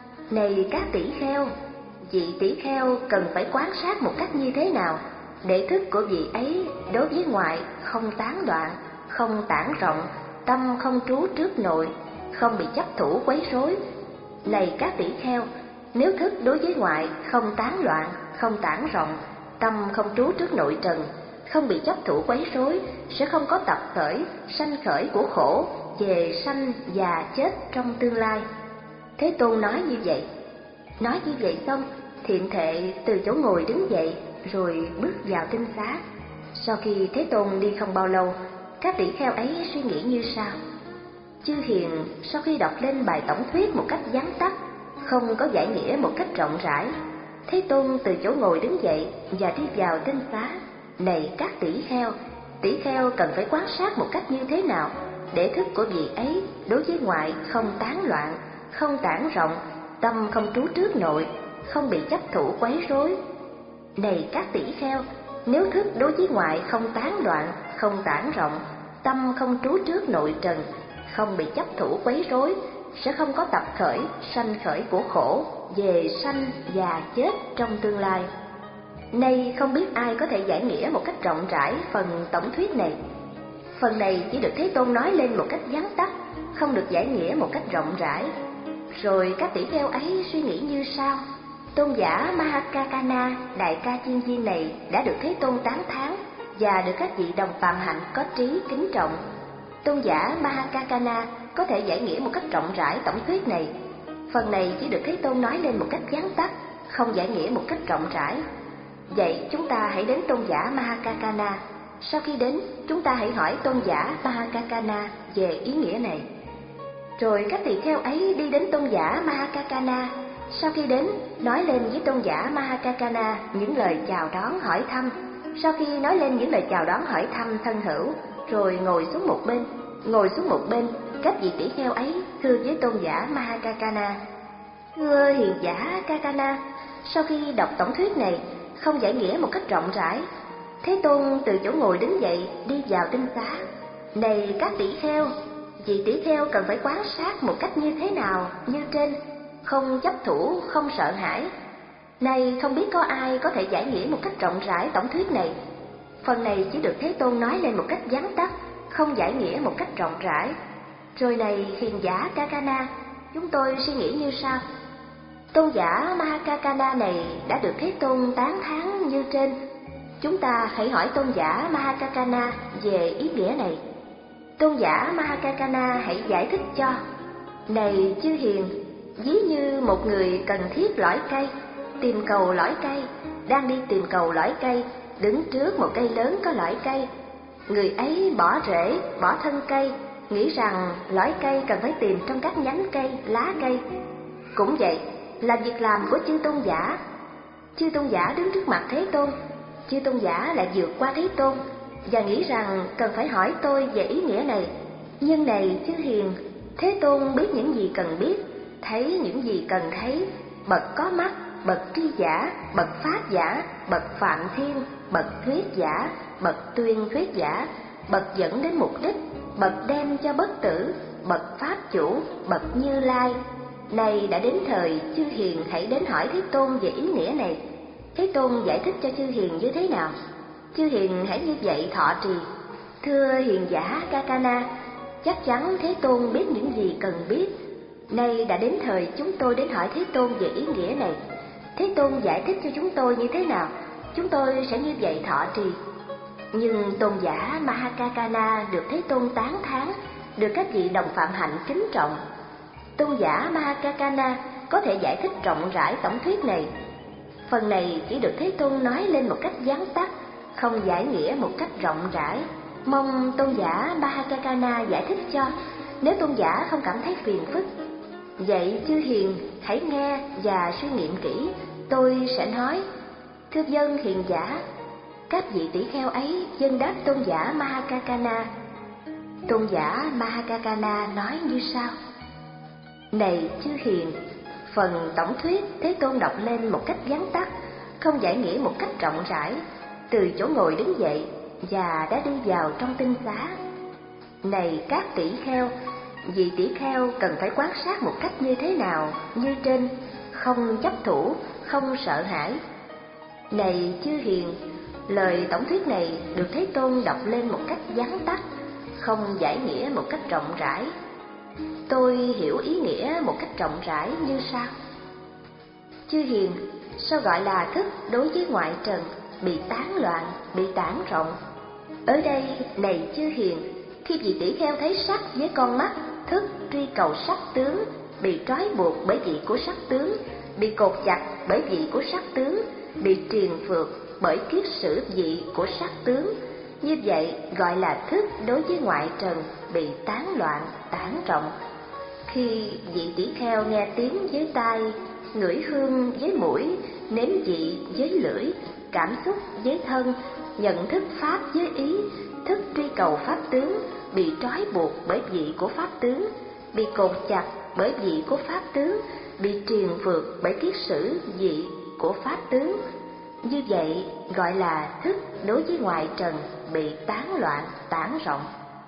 Này các tỷ kheo, vị tỷ kheo cần phải quan sát một cách như thế nào để thức của vị ấy đối với ngoại không tán đoạn, không tản rộng, tâm không trú trước nội, không bị chấp thủ quấy rối. Này các tỷ kheo, nếu thức đối với ngoại không tán loạn, không tản rộng, tâm không trú trước nội trần, không bị chấp thủ quấy rối, sẽ không có tập khởi, sanh khởi của khổ về sanh già chết trong tương lai. Thế Tôn nói như vậy. Nói như vậy xong, thiện thệ từ chỗ ngồi đứng dậy, rồi bước vào tinh xá. Sau khi Thế Tôn đi không bao lâu, các tỷ kheo ấy suy nghĩ như sau: Chư hiền sau khi đọc lên bài tổng thuyết một cách vắn tắt, không có giải nghĩa một cách rộng rãi, Thế Tôn từ chỗ ngồi đứng dậy và đi vào tinh xá. Này các tỷ kheo, tỷ kheo cần phải quan sát một cách như thế nào để thức của vị ấy đối với ngoại không tán loạn, không tản rộng, tâm không trú trước nội, không bị chấp thủ quấy rối. Này các tỷ kheo, nếu thức đối với ngoại không tán loạn, không tản rộng, tâm không trú trước nội trần, không bị chấp thủ quấy rối, sẽ không có tập khởi, sanh khởi của khổ về sanh già chết trong tương lai. Nay không biết ai có thể giải nghĩa một cách rộng rãi phần tổng thuyết này. Phần này chỉ được Thế Tôn nói lên một cách vắn tắt, không được giải nghĩa một cách rộng rãi. Rồi các tỷ kheo ấy suy nghĩ như sau: Tôn giả Mahakakana, đại ca chiên viên này đã được Thế Tôn tán thán và được các vị đồng phạm hạnh có trí kính trọng. Tôn giả Mahakakana có thể giải nghĩa một cách rộng rãi tổng thuyết này. Phần này chỉ được Thế Tôn nói lên một cách vắn tắt, không giải nghĩa một cách rộng rãi. Vậy chúng ta hãy đến tôn giả Mahakakana. sau khi đến chúng ta hãy hỏi tôn giả Mahakakana về ý nghĩa này. Rồi các tỳ kheo ấy đi đến tôn giả Mahakakana. Sau khi đến, nói lên với tôn giả Mahakakana những lời chào đón hỏi thăm. Sau khi nói lên những lời chào đón hỏi thăm thân hữu, rồi ngồi xuống một bên. Ngồi xuống một bên, các vị tỷ kheo ấy thưa với tôn giả Mahakakana: Thưa hiền giả Kakana, sau khi đọc tổng thuyết này, không giải nghĩa một cách rộng rãi, Thế Tôn từ chỗ ngồi đứng dậy đi vào tinh xá. Này các tỷ kheo, vị tỷ kheo cần phải quan sát một cách như thế nào như trên, không chấp thủ, không sợ hãi. Này không biết có ai có thể giải nghĩa một cách rộng rãi tổng thuyết này. Phần này chỉ được Thế Tôn nói lên một cách vắn tắt, không giải nghĩa một cách rộng rãi. Rồi này hiền giả Kakana, chúng tôi suy nghĩ như sau. Tôn giả Mahakakana này đã được Thế Tôn tán thán như trên. Chúng ta hãy hỏi tôn giả Mahakakana về ý nghĩa này. Tôn giả Mahakakana hãy giải thích cho. Này chư hiền, ví như một người cần thiết lõi cây, tìm cầu lõi cây, đang đi tìm cầu lõi cây, đứng trước một cây lớn có lõi cây. Người ấy bỏ rễ, bỏ thân cây, nghĩ rằng lõi cây cần phải tìm trong các nhánh cây, lá cây. Cũng vậy là việc làm của chư tôn giả. Chư tôn giả đứng trước mặt Thế Tôn, chư tôn giả lại vượt qua Thế Tôn và nghĩ rằng cần phải hỏi tôi về ý nghĩa này. Nhưng này chư hiền, Thế Tôn biết những gì cần biết, thấy những gì cần thấy, bậc có mắt, bậc tri giả, bậc pháp giả, bậc phạm thiên, bậc thuyết giả, bậc tuyên thuyết giả, bậc dẫn đến mục đích, bậc đem cho bất tử, bậc pháp chủ, bậc Như Lai. Này đã đến thời, chư hiền hãy đến hỏi Thế Tôn về ý nghĩa này. Thế Tôn giải thích cho chư hiền như thế nào? Chư hiền hãy như vậy thọ trì. Thưa hiền giả Kakana, chắc chắn Thế Tôn biết những gì cần biết. Nay đã đến thời chúng tôi đến hỏi Thế Tôn về ý nghĩa này. Thế Tôn giải thích cho chúng tôi như thế nào, chúng tôi sẽ như vậy thọ trì. Nhưng tôn giả Mahakakana được Thế Tôn tán thán, được các vị đồng phạm hạnh kính trọng. Tôn giả Mahakakana có thể giải thích rộng rãi tổng thuyết này. Phần này chỉ được Thế Tôn nói lên một cách vắn tắt, không giải nghĩa một cách rộng rãi. Mong tôn giả Mahakakana giải thích cho, nếu tôn giả không cảm thấy phiền phức. Vậy chư hiền hãy nghe và suy nghiệm kỹ, tôi sẽ nói. Thưa vâng hiền giả. Các vị tỷ kheo ấy vâng đáp tôn giả Mahakakana. Tôn giả Mahakakana nói như sau: Này chư hiền, phần tổng thuyết Thế Tôn đọc lên một cách vắn tắt, không giải nghĩa một cách rộng rãi, từ chỗ ngồi đứng dậy và đã đi vào trong tinh xá. Này các tỷ kheo, vị tỷ kheo cần phải quan sát một cách như thế nào như trên, không chấp thủ, không sợ hãi. Này chư hiền, lời tổng thuyết này được Thế Tôn đọc lên một cách vắn tắt, không giải nghĩa một cách rộng rãi. Tôi hiểu ý nghĩa một cách rộng rãi như sau. Chư hiền, sao gọi là thức đối với ngoại trần, bị tán loạn, bị tản rộng? Ở đây, này chư hiền, khi vị tỷ kheo thấy sắc với con mắt, thức truy cầu sắc tướng, bị trói buộc bởi vị của sắc tướng, bị cột chặt bởi vị của sắc tướng, bị triền phược bởi kiết sử vị của sắc tướng, như vậy gọi là thức đối với ngoại trần, bị tán loạn, tản rộng. Khi vị tỷ kheo nghe tiếng với tai, ngửi hương với mũi, nếm vị với lưỡi, cảm xúc với thân, nhận thức pháp với ý, thức truy cầu pháp tướng, bị trói buộc bởi vị của pháp tướng, bị cột chặt bởi vị của pháp tướng, bị triền phược bởi kiết sử vị của pháp tướng, như vậy gọi là thức đối với ngoại trần, bị tán loạn, tản rộng.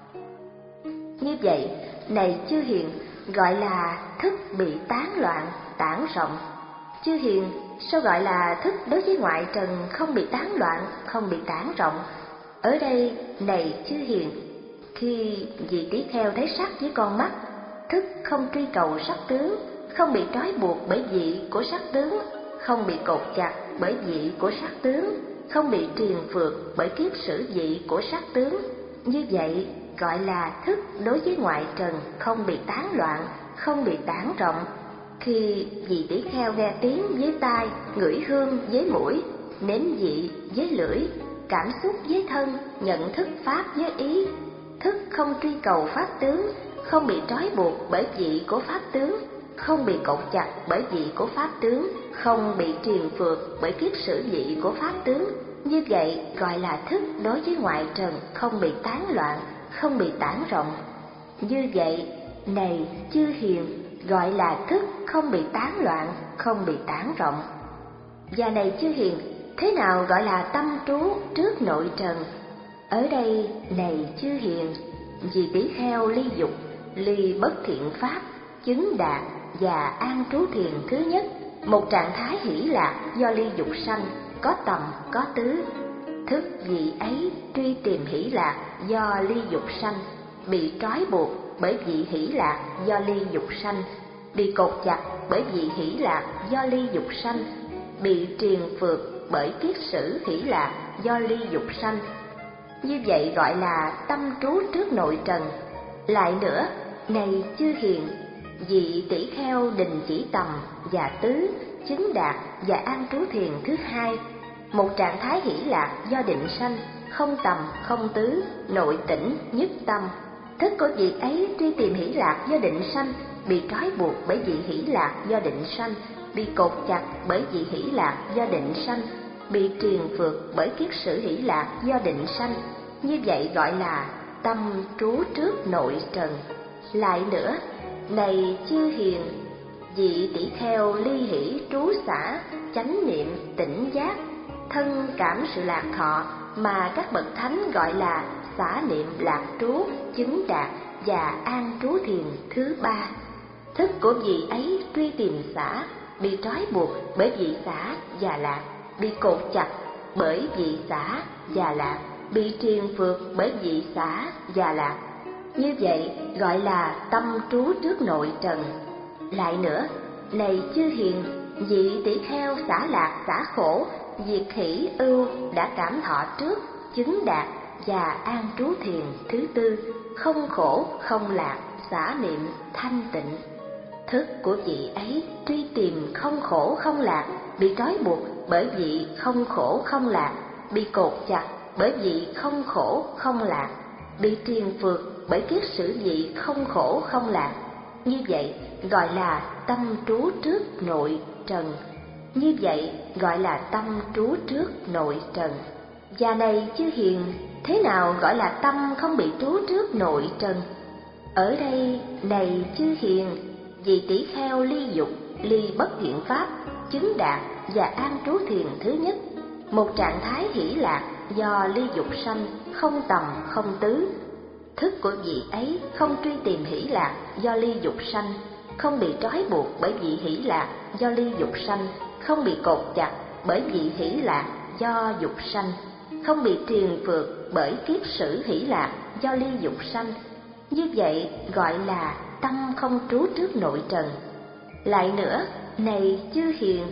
Như vậy, này chư hiền, gọi là thức bị tán loạn, tản rộng. Chư hiền, sao gọi là thức đối với ngoại trần không bị tán loạn, không bị tản rộng? Ở đây, này chư hiền, khi vị tỷ kheo thấy sắc với con mắt, thức không truy cầu sắc tướng, không bị trói buộc bởi vị của sắc tướng, không bị cột chặt bởi vị của sắc tướng, không bị triền phược bởi kiết sử vị của sắc tướng, như vậy gọi là thức đối với ngoại trần không bị tán loạn, không bị tản rộng. Khi vị tỷ kheo nghe tiếng với tai, ngửi hương với mũi, nếm vị với lưỡi, cảm xúc với thân, nhận thức pháp với ý. Thức không truy cầu pháp tướng, không bị trói buộc bởi vị của pháp tướng, không bị cột chặt bởi vị của pháp tướng, không bị triền phược bởi kiết sử vị của pháp tướng. Như vậy gọi là thức đối với ngoại trần, không bị tán loạn, không bị tản rộng. Như vậy, này chư hiền, gọi là thức không bị tán loạn, không bị tản rộng. Và này chư hiền, thế nào gọi là tâm trú trước nội trần? Ở đây, này chư hiền, vì tỷ kheo ly dục, ly bất thiện pháp, chứng đạt và an trú thiền thứ nhất, một trạng thái hỷ lạc do ly dục sanh, có tầm có tứ. Thức vị ấy truy tìm hỷ lạc do ly dục sanh, bị trói buộc bởi vị hỷ lạc do ly dục sanh, bị cột chặt bởi vị hỷ lạc do ly dục sanh, bị triền phược bởi kiết sử hỷ lạc do ly dục sanh. Như vậy gọi là tâm trú trước nội trần. Lại nữa, này chư hiền, vị tỷ kheo đình chỉ tầm và tứ, chứng đạt và an trú thiền thứ hai, một trạng thái hỷ lạc do định sanh, không tầm không tứ, nội tỉnh nhất tâm. Thức của vị ấy truy tìm hỷ lạc do định sanh, bị trói buộc bởi vị hỷ lạc do định sanh, bị cột chặt bởi vị hỷ lạc do định sanh, bị triền phược bởi kiết sử hỷ lạc do định sanh. Như vậy gọi là tâm trú trước nội trần. Lại nữa, này chư hiền, vị tỷ kheo ly hỷ trú xả, chánh niệm tỉnh giác, thân cảm sự lạc thọ mà các bậc thánh gọi là xả niệm lạc trú, chứng đạt và an trú thiền thứ ba. Thức của vị ấy truy tìm xả, bị trói buộc bởi vị xả và lạc, bị cột chặt bởi vị xả và lạc, bị triền phược bởi vị xả và lạc. Như vậy gọi là tâm trú trước nội trần. Lại nữa, này chư hiền, vị tỷ kheo xả lạc xả khổ, diệt hỷ ưu đã cảm thọ trước, chứng đạt và an trú thiền thứ tư, không khổ không lạc, xả niệm thanh tịnh. Thức của vị ấy truy tìm không khổ không lạc, bị trói buộc bởi vị không khổ không lạc, bị cột chặt bởi vị không khổ không lạc, bị triền phược bởi kiết sử vị không khổ không lạc. Như vậy gọi là tâm trú trước nội trần. Như vậy gọi là tâm trú trước nội trần. Và này chư hiền, thế nào gọi là tâm không bị trú trước nội trần? Ở đây, này chư hiền, vị tỷ kheo ly dục, ly bất thiện pháp, chứng đạt và an trú thiền thứ nhất, một trạng thái hỷ lạc do ly dục sanh, không tầm không tứ. Thức của vị ấy không truy tìm hỷ lạc do ly dục sanh, không bị trói buộc bởi vị hỷ lạc do ly dục sanh, không bị cột chặt bởi vị hỷ lạc do dục sanh, không bị triền phược bởi kiết sử hỷ lạc do ly dục sanh. Như vậy gọi là tâm không trú trước nội trần. Lại nữa, này chư hiền,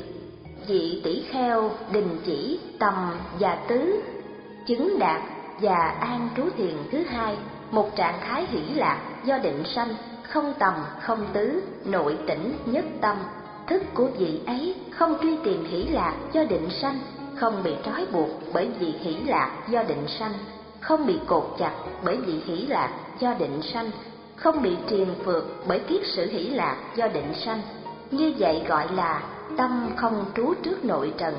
vị tỷ kheo đình chỉ tầm và tứ, chứng đạt và an trú thiền thứ hai, một trạng thái hỷ lạc do định sanh, không tầm không tứ, nội tỉnh nhất tâm. Thức của vị ấy không truy tìm hỷ lạc do định sanh, không bị trói buộc bởi vị hỷ lạc do định sanh, không bị cột chặt bởi vị hỷ lạc do định sanh, không bị triền phược bởi kiết sử hỷ lạc do định sanh. Như vậy gọi là tâm không trú trước nội trần.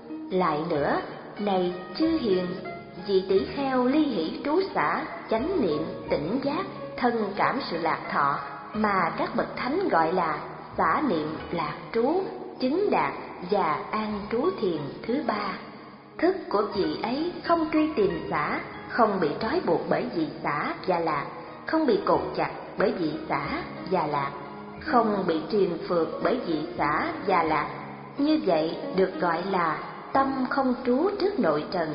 Lại nữa, này chư hiền, vị tỷ kheo ly hỷ trú xả, chánh niệm tỉnh giác, thân cảm sự lạc thọ mà các bậc thánh gọi là xả niệm lạc trú, chứng đạt và an trú thiền thứ ba. Thức của vị ấy không truy tìm xả, không bị trói buộc bởi vị xả và lạc, không bị cột chặt bởi vị xả và lạc, không bị triền phược bởi vị xả và lạc. Như vậy được gọi là tâm không trú trước nội trần.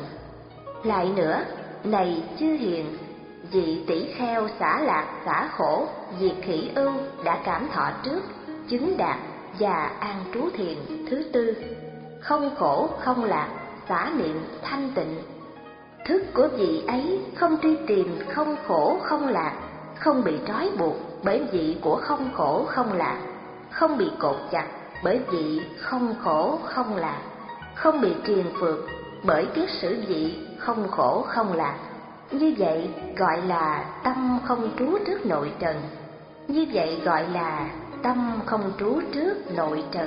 Lại nữa, này chư hiền, vị tỷ kheo xả lạc xả khổ, diệt hỷ ưu đã cảm thọ trước, chứng đạt và an trú thiền thứ tư, không khổ không lạc, xả niệm thanh tịnh. Thức của vị ấy không truy tìm không khổ không lạc, không bị trói buộc bởi vị của không khổ không lạc, không bị cột chặt bởi vị không khổ không lạc, không bị triền phược bởi kiết sử vị không khổ không lạc. Như vậy gọi là tâm không trú trước nội trần. Như vậy gọi là tâm không trú trước nội trần.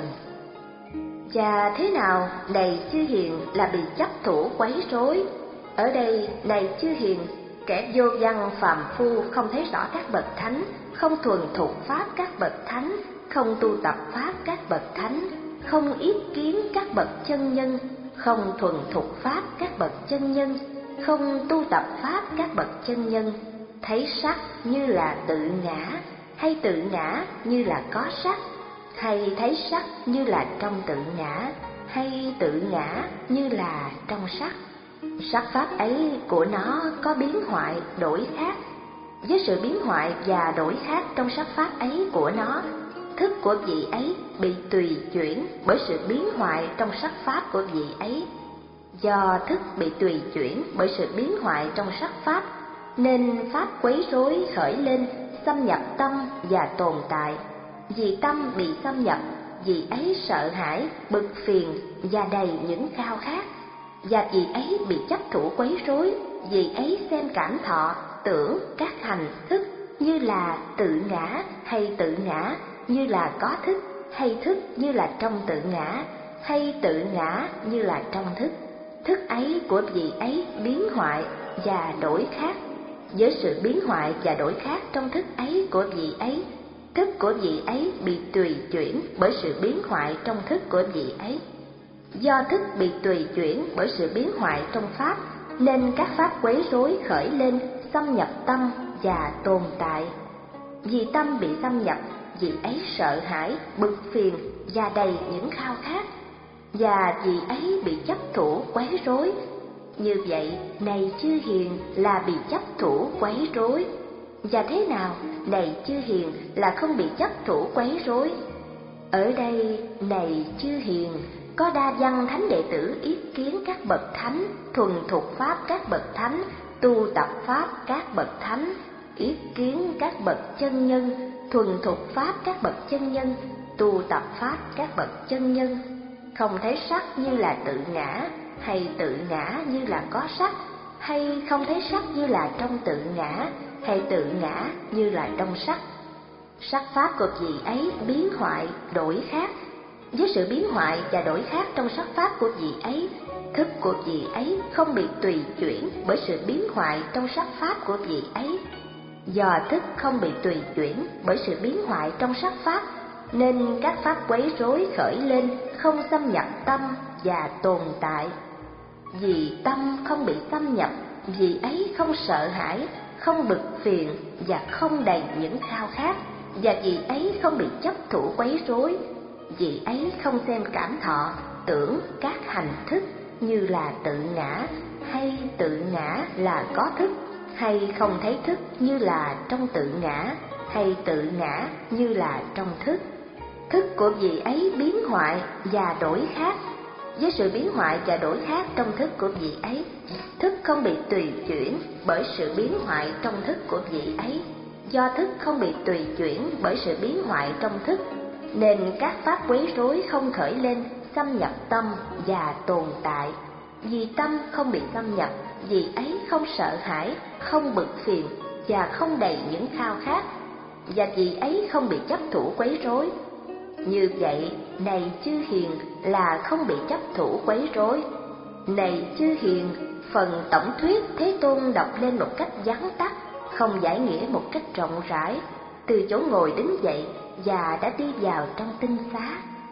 Và thế nào này chư hiền là bị chấp thủ quấy rối? Ở đây này chư hiền, kẻ vô văn phàm phu không thấy rõ các bậc thánh, không thuần thục pháp các bậc thánh, không tu tập pháp các bậc thánh, không yết kiến các bậc chân nhân, không thuần thục pháp các bậc chân nhân, không tu tập pháp các bậc chân nhân, thấy sắc như là tự ngã, hay tự ngã như là có sắc, hay thấy sắc như là trong tự ngã, hay tự ngã như là trong sắc. Sắc pháp ấy của nó có biến hoại đổi khác. Với sự biến hoại và đổi khác trong sắc pháp ấy của nó, thức của vị ấy bị tùy chuyển bởi sự biến hoại trong sắc pháp của vị ấy. Do thức bị tùy chuyển bởi sự biến hoại trong sắc pháp, nên pháp quấy rối khởi lên, xâm nhập tâm và tồn tại. Vì tâm bị xâm nhập, vị ấy sợ hãi, bực phiền và đầy những khao khát. Và vị ấy bị chấp thủ quấy rối, vị ấy xem cảm thọ, tưởng, các hành, thức như là tự ngã hay tự ngã, như là có thức, hay thức như là trong tự ngã, hay tự ngã như là trong thức. Thức ấy của vị ấy biến hoại và đổi khác. Với sự biến hoại và đổi khác trong thức ấy của vị ấy, thức của vị ấy bị tùy chuyển bởi sự biến hoại trong thức của vị ấy. Do thức bị tùy chuyển bởi sự biến hoại trong pháp, nên các pháp quấy rối khởi lên, xâm nhập tâm và tồn tại. Vì tâm bị xâm nhập, vị ấy sợ hãi, bực phiền và đầy những khao khát. Và vị ấy bị chấp thủ quấy rối. Như vậy, này chư hiền là bị chấp thủ quấy rối. Và thế nào, này chư hiền là không bị chấp thủ quấy rối? Ở đây, này chư hiền, có đa văn thánh đệ tử yết kiến các bậc thánh, thuần thục pháp các bậc thánh, tu tập pháp các bậc thánh, yết kiến các bậc chân nhân, thuần thục pháp các bậc chân nhân, tu tập pháp các bậc chân nhân, không thấy sắc như là tự ngã, hay tự ngã như là có sắc, hay không thấy sắc như là trong tự ngã, hay tự ngã như là trong sắc. Sắc pháp của vị ấy biến hoại đổi khác. Với sự biến hoại và đổi khác trong sắc pháp của vị ấy, thức của vị ấy không bị tùy chuyển bởi sự biến hoại trong sắc pháp của vị ấy. Do thức không bị tùy chuyển bởi sự biến hoại trong sắc pháp, nên các pháp quấy rối khởi lên, không xâm nhập tâm và tồn tại. Vì tâm không bị xâm nhập, vị ấy không sợ hãi, không bực phiền và không đầy những khao khát. Và vị ấy không bị chấp thủ quấy rối. Vị ấy không xem cảm thọ, tưởng, các hành thức như là tự ngã, hay tự ngã là có thức, hay không thấy thức như là trong tự ngã, hay tự ngã như là trong thức. Thức của vị ấy biến hoại và đổi khác. Với sự biến hoại và đổi khác trong thức của vị ấy, thức không bị tùy chuyển bởi sự biến hoại trong thức của vị ấy. Do thức không bị tùy chuyển bởi sự biến hoại trong thức, nên các pháp quấy rối không khởi lên, xâm nhập tâm và tồn tại. Vì tâm không bị xâm nhập, vị ấy không sợ hãi, không bực phiền và không đầy những khao khát. Và vị ấy không bị chấp thủ quấy rối. Như vậy, này chư hiền là không bị chấp thủ quấy rối. Này chư hiền, phần tổng thuyết Thế Tôn đọc lên một cách vắn tắt, không giải nghĩa một cách rộng rãi, từ chỗ ngồi đứng dậy và đã đi vào trong tinh xá.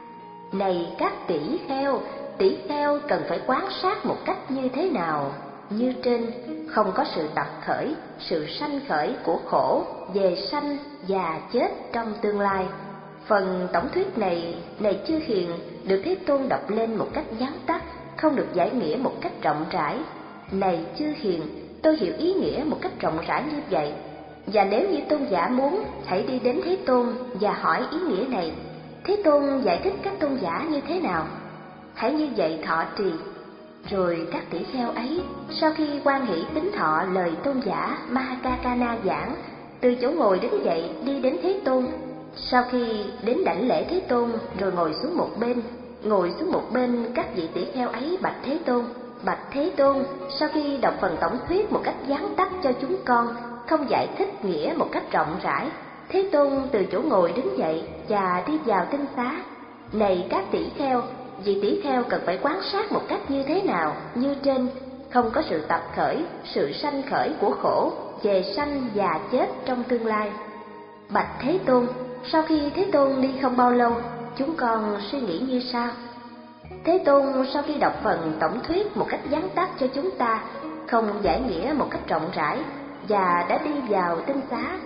Này các tỷ kheo, tỷ kheo cần phải quan sát một cách như thế nào? Như trên, không có sự tập khởi, sự sanh khởi của khổ về sanh và chết trong tương lai. Phần tổng thuyết này, này chư hiền, được Thế Tôn đọc lên một cách vắn tắt, không được giải nghĩa một cách rộng rãi. Này chư hiền, tôi hiểu ý nghĩa một cách rộng rãi như vậy. Và nếu như tôn giả muốn, hãy đi đến Thế Tôn và hỏi ý nghĩa này. Thế Tôn giải thích các tôn giả như thế nào? Hãy như vậy thọ trì. Rồi các tỷ kheo ấy, sau khi hoan hỷ kính thọ lời tôn giả Mahakakana giảng, từ chỗ ngồi đứng dậy đi đến Thế Tôn. Sau khi đến đảnh lễ Thế Tôn rồi ngồi xuống một bên, ngồi xuống một bên các vị tỷ kheo ấy bạch Thế Tôn: bạch Thế Tôn, sau khi đọc phần tổng thuyết một cách vắn tắt cho chúng con, không giải thích nghĩa một cách rộng rãi, Thế Tôn từ chỗ ngồi đứng dậy và đi vào tinh xá. Này các tỷ kheo, vị tỷ kheo cần phải quan sát một cách như thế nào? Như trên, không có sự tập khởi, sự sanh khởi của khổ về sanh già chết trong tương lai. Bạch Thế Tôn, sau khi Thế Tôn đi không bao lâu, chúng con suy nghĩ như sau. Thế Tôn sau khi đọc phần tổng thuyết một cách vắn tắt cho chúng ta, không giải nghĩa một cách rộng rãi, và đã đi vào tinh xá.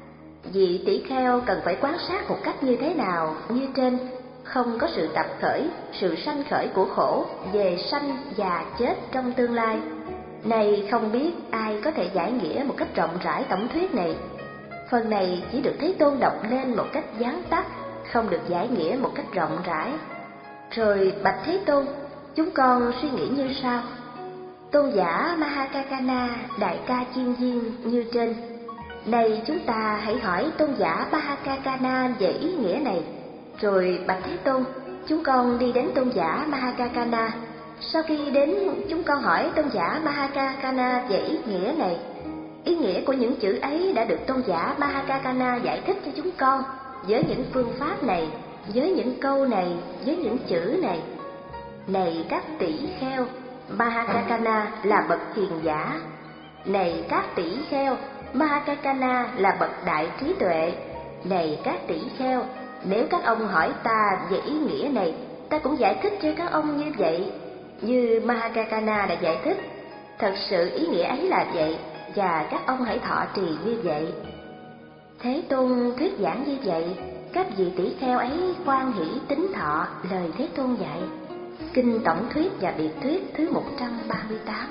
Vị tỷ kheo cần phải quan sát một cách như thế nào? Như trên, không có sự tập khởi, sự sanh khởi của khổ về sanh già chết trong tương lai. Này không biết ai có thể giải nghĩa một cách rộng rãi tổng thuyết này. Phần này chỉ được Thế Tôn đọc lên một cách vắn tắt, không được giải nghĩa một cách rộng rãi. Rồi bạch Thế Tôn, chúng con suy nghĩ như sau. Tôn giả Mahakakana đại ca chiên viên như trên. Này chúng ta hãy hỏi tôn giả Mahakakana về ý nghĩa này. Rồi bạch Thế Tôn, chúng con đi đến tôn giả Mahakakana. Sau khi đến, chúng con hỏi tôn giả Mahakakana về ý nghĩa này. Ý nghĩa của những chữ ấy đã được tôn giả Mahakakana giải thích cho chúng con với những phương pháp này, với những câu này, với những chữ này. Này các tỷ kheo, Mahakakana là bậc hiền giả. Này các tỷ kheo, Mahakakana là bậc đại trí tuệ. Này các tỷ kheo, nếu các ông hỏi ta về ý nghĩa này, ta cũng giải thích cho các ông như vậy, như Mahakakana đã giải thích. Thật sự ý nghĩa ấy là vậy, và các ông hãy thọ trì như vậy. Thế Tôn thuyết giảng như vậy, các vị tỷ kheo ấy hoan hỷ tín thọ lời Thế Tôn dạy. Kinh tổng thuyết và biệt thuyết thứ một trăm ba mươi tám.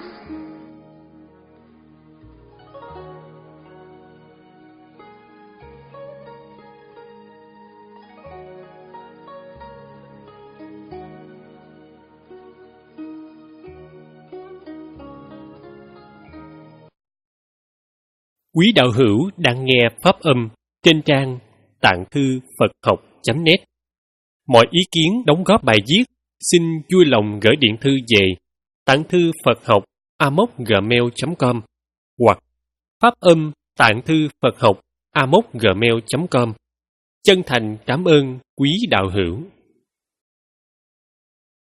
Quý đạo hữu đang nghe pháp âm trên trang tạng thư Phật học chấm net. Mọi ý kiến đóng góp bài viết xin vui lòng gửi điện thư về tạng thư Phật học a m o c gmail chấm com hoặc pháp âm tạng thư Phật học a m o c gmail chấm com. Chân thành cảm ơn quý đạo hữu.